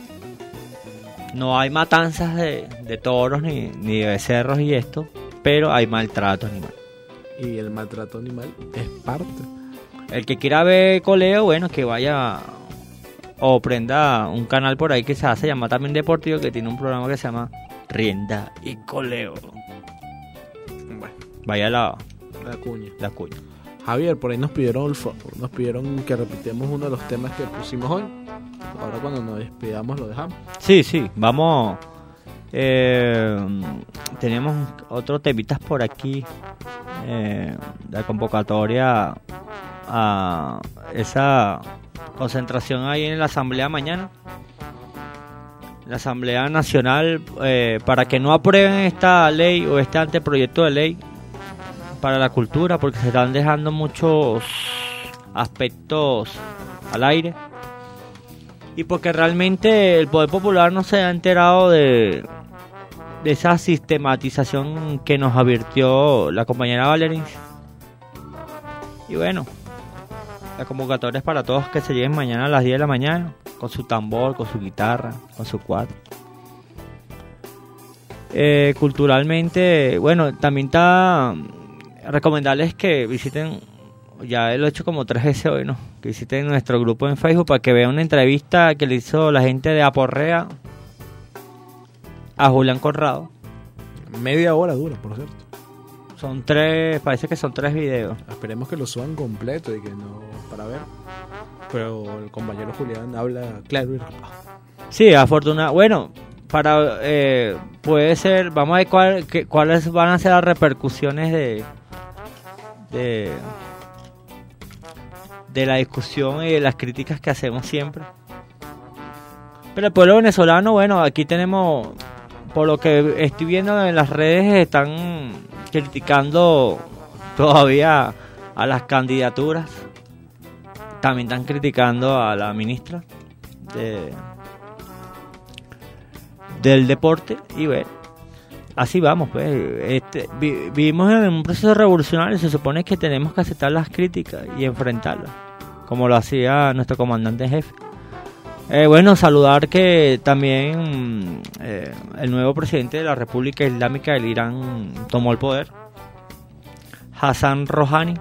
No hay matanzas de toros ni de becerros y esto, pero hay maltrato animal. Y el maltrato animal es parte. El que quiera ver coleo, bueno, que vaya o prenda un canal por ahí que se hace llamar también Deportivo, que tiene un programa que se llama Rienda y Coleo. Bueno, vaya la cuña. Javier, por ahí nos pidieron que repitamos uno de los temas que pusimos hoy. Ahora cuando nos despidamos lo dejamos. Sí, vamos. Tenemos otros temitas por aquí. La convocatoria a esa concentración ahí en la Asamblea mañana. La Asamblea Nacional, para que no aprueben esta ley o este anteproyecto de ley para la cultura, porque se están dejando muchos aspectos al aire y porque realmente el Poder Popular no se ha enterado de esa sistematización que nos advirtió la compañera Valerín. Y bueno, la convocatoria es para todos que se lleguen mañana a las 10 de la mañana con su tambor, con su guitarra, con su cuatro. Culturalmente, bueno, también está recomendarles que visiten, ya lo he hecho como 3 veces hoy, ¿no? Que visiten nuestro grupo en Facebook para que vean una entrevista que le hizo la gente de Aporrea a Julián Conrado. Media hora dura, por cierto. Parece que son 3 videos. Esperemos que lo suban completo y que no para ver. Pero el compañero Julián habla claro y rápido. Sí, afortunadamente. Bueno, puede ser, vamos a ver cuáles van a ser las repercusiones de la discusión y de las críticas que hacemos siempre. Pero el pueblo venezolano, bueno, aquí tenemos, por lo que estoy viendo en las redes, están criticando todavía a las candidaturas. También están criticando a la ministra del deporte. Y bueno, así vamos, pues. Vivimos en un proceso revolucionario y se supone que tenemos que aceptar las críticas y enfrentarlas, como lo hacía nuestro comandante en jefe. Bueno, saludar que también el nuevo presidente de la República Islámica del Irán tomó el poder, Hassan Rouhani,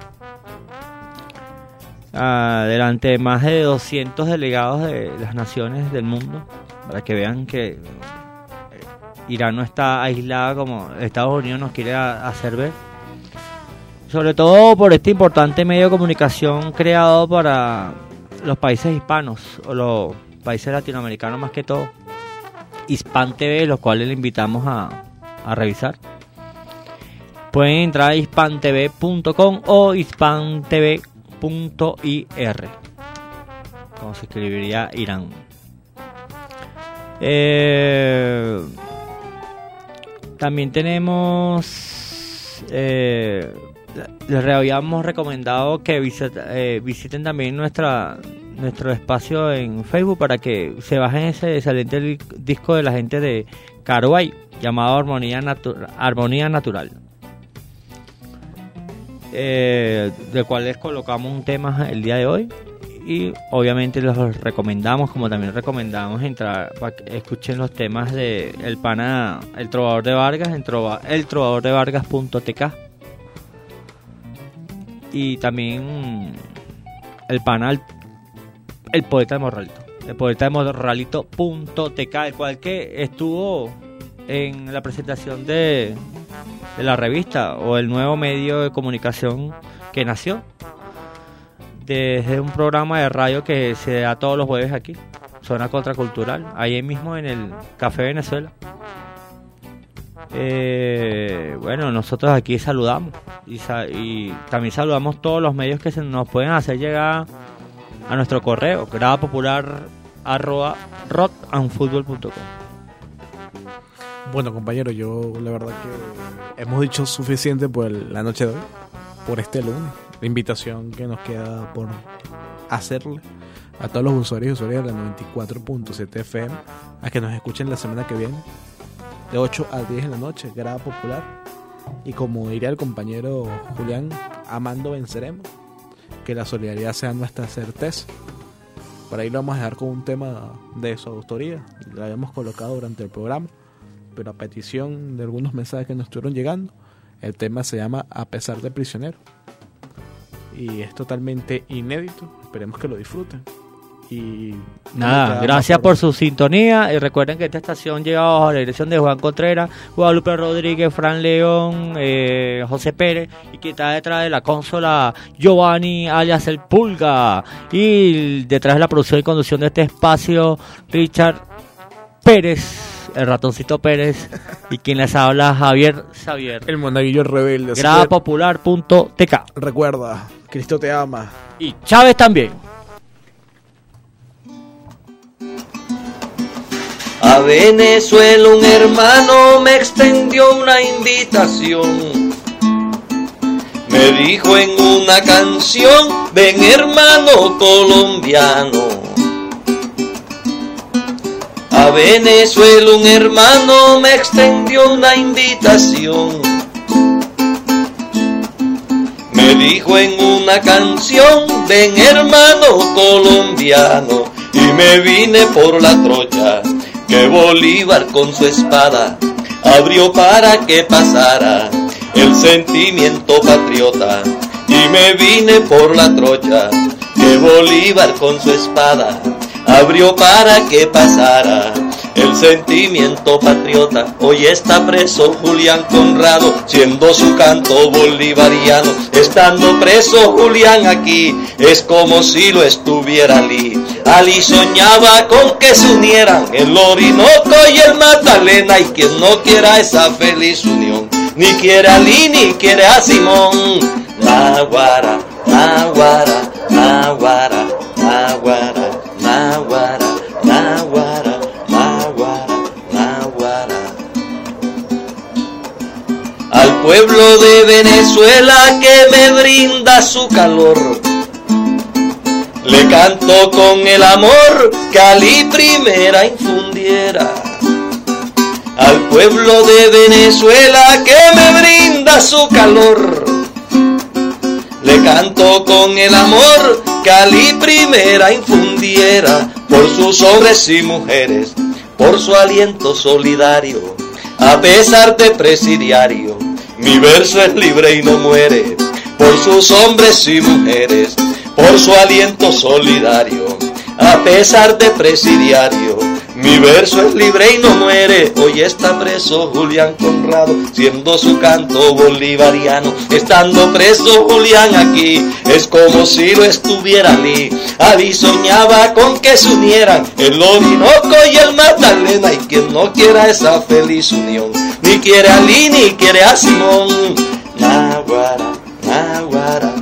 delante de más de 200 delegados de las naciones del mundo, para que vean que Irán no está aislada como Estados Unidos nos quiere hacer ver, sobre todo por este importante medio de comunicación creado para los países hispanos o los países latinoamericanos más que todo, Hispan TV, los cuales le invitamos a revisar. Pueden entrar a hispantv.com o hispantv.ir. como se escribiría Irán. También tenemos, les habíamos recomendado que visiten también nuestro espacio en Facebook para que se bajen ese excelente disco de la gente de Caruay llamado Armonía Natural, del cual les colocamos un tema el día de hoy. Y obviamente los recomendamos, como también recomendamos entrar para que escuchen los temas de el pana, el trovador de Vargas, el trovador de Vargas.tk, y también el pana, el poeta de Morralito, el poeta de Morralito.tk, el cual que estuvo en la presentación de la revista o el nuevo medio de comunicación que nació desde un programa de radio que se da todos los jueves aquí, Zona Contracultural, ahí mismo en el Café Venezuela. Bueno, nosotros aquí saludamos y también saludamos todos los medios que se nos pueden hacer llegar a nuestro correo, gradapopular@rockandfutbol.com. Bueno, compañero, yo la verdad que hemos dicho suficiente por la noche de hoy, por este lunes. La invitación que nos queda por hacerle a todos los usuarios y usuarias de la 94.7 FM a que nos escuchen la semana que viene de 8 a 10 de la noche, Grada Popular. Y como diría el compañero Julián, amando venceremos, que la solidaridad sea nuestra certeza. Por ahí lo vamos a dejar con un tema de su autoría, lo habíamos colocado durante el programa, pero a petición de algunos mensajes que nos estuvieron llegando, el tema se llama A pesar de prisionero. Y es totalmente inédito, esperemos que lo disfruten. Y nada, gracias por su sintonía y recuerden que esta estación llega bajo la dirección de Juan Contreras, Guadalupe Rodríguez, Fran León, José Pérez, y que está detrás de la consola Giovanni alias El Pulga, y detrás de la producción y conducción de este espacio Richard Pérez, el ratoncito Pérez, y quien les habla Javier Xavier, el monaguillo rebelde. Gradapopular.tk. Recuerda, Cristo te ama y Chávez también. A Venezuela un hermano me extendió una invitación. Me dijo en una canción, ven hermano colombiano. A Venezuela un hermano me extendió una invitación. Me dijo en una canción, ven hermano colombiano. Y me vine por la trocha que Bolívar con su espada abrió para que pasara el sentimiento patriota. Y me vine por la trocha que Bolívar con su espada abrió para que pasara el sentimiento patriota. Hoy está preso Julián Conrado, siendo su canto bolivariano. Estando preso Julián aquí, es como si lo estuviera Ali. Ali soñaba con que se unieran el Orinoco y el Magdalena, y quien no quiera esa feliz unión, ni quiere a Ali ni quiere a Simón. Naguara, Naguara, Naguara, Naguara, Naguara, Naguara, Naguara, Naguara. Al pueblo de Venezuela que me brinda su calor, le canto con el amor que Ali primera infundiera. Al pueblo de Venezuela que me brinda su calor, le canto con el amor que Ali primera infundiera. Por sus hombres y mujeres, por su aliento solidario, a pesar de presidiario, mi verso es libre y no muere. Por sus hombres y mujeres, por su aliento solidario, a pesar de presidiario, mi verso es libre y no muere. Hoy está preso Julián Conrado, siendo su canto bolivariano. Estando preso Julián aquí, es como si lo estuviera Ali. Ali soñaba con que se unieran el Orinoco y el Magdalena, y quien no quiera esa feliz unión, ni quiere a Ali ni quiere a Simón. Naguara, Naguara,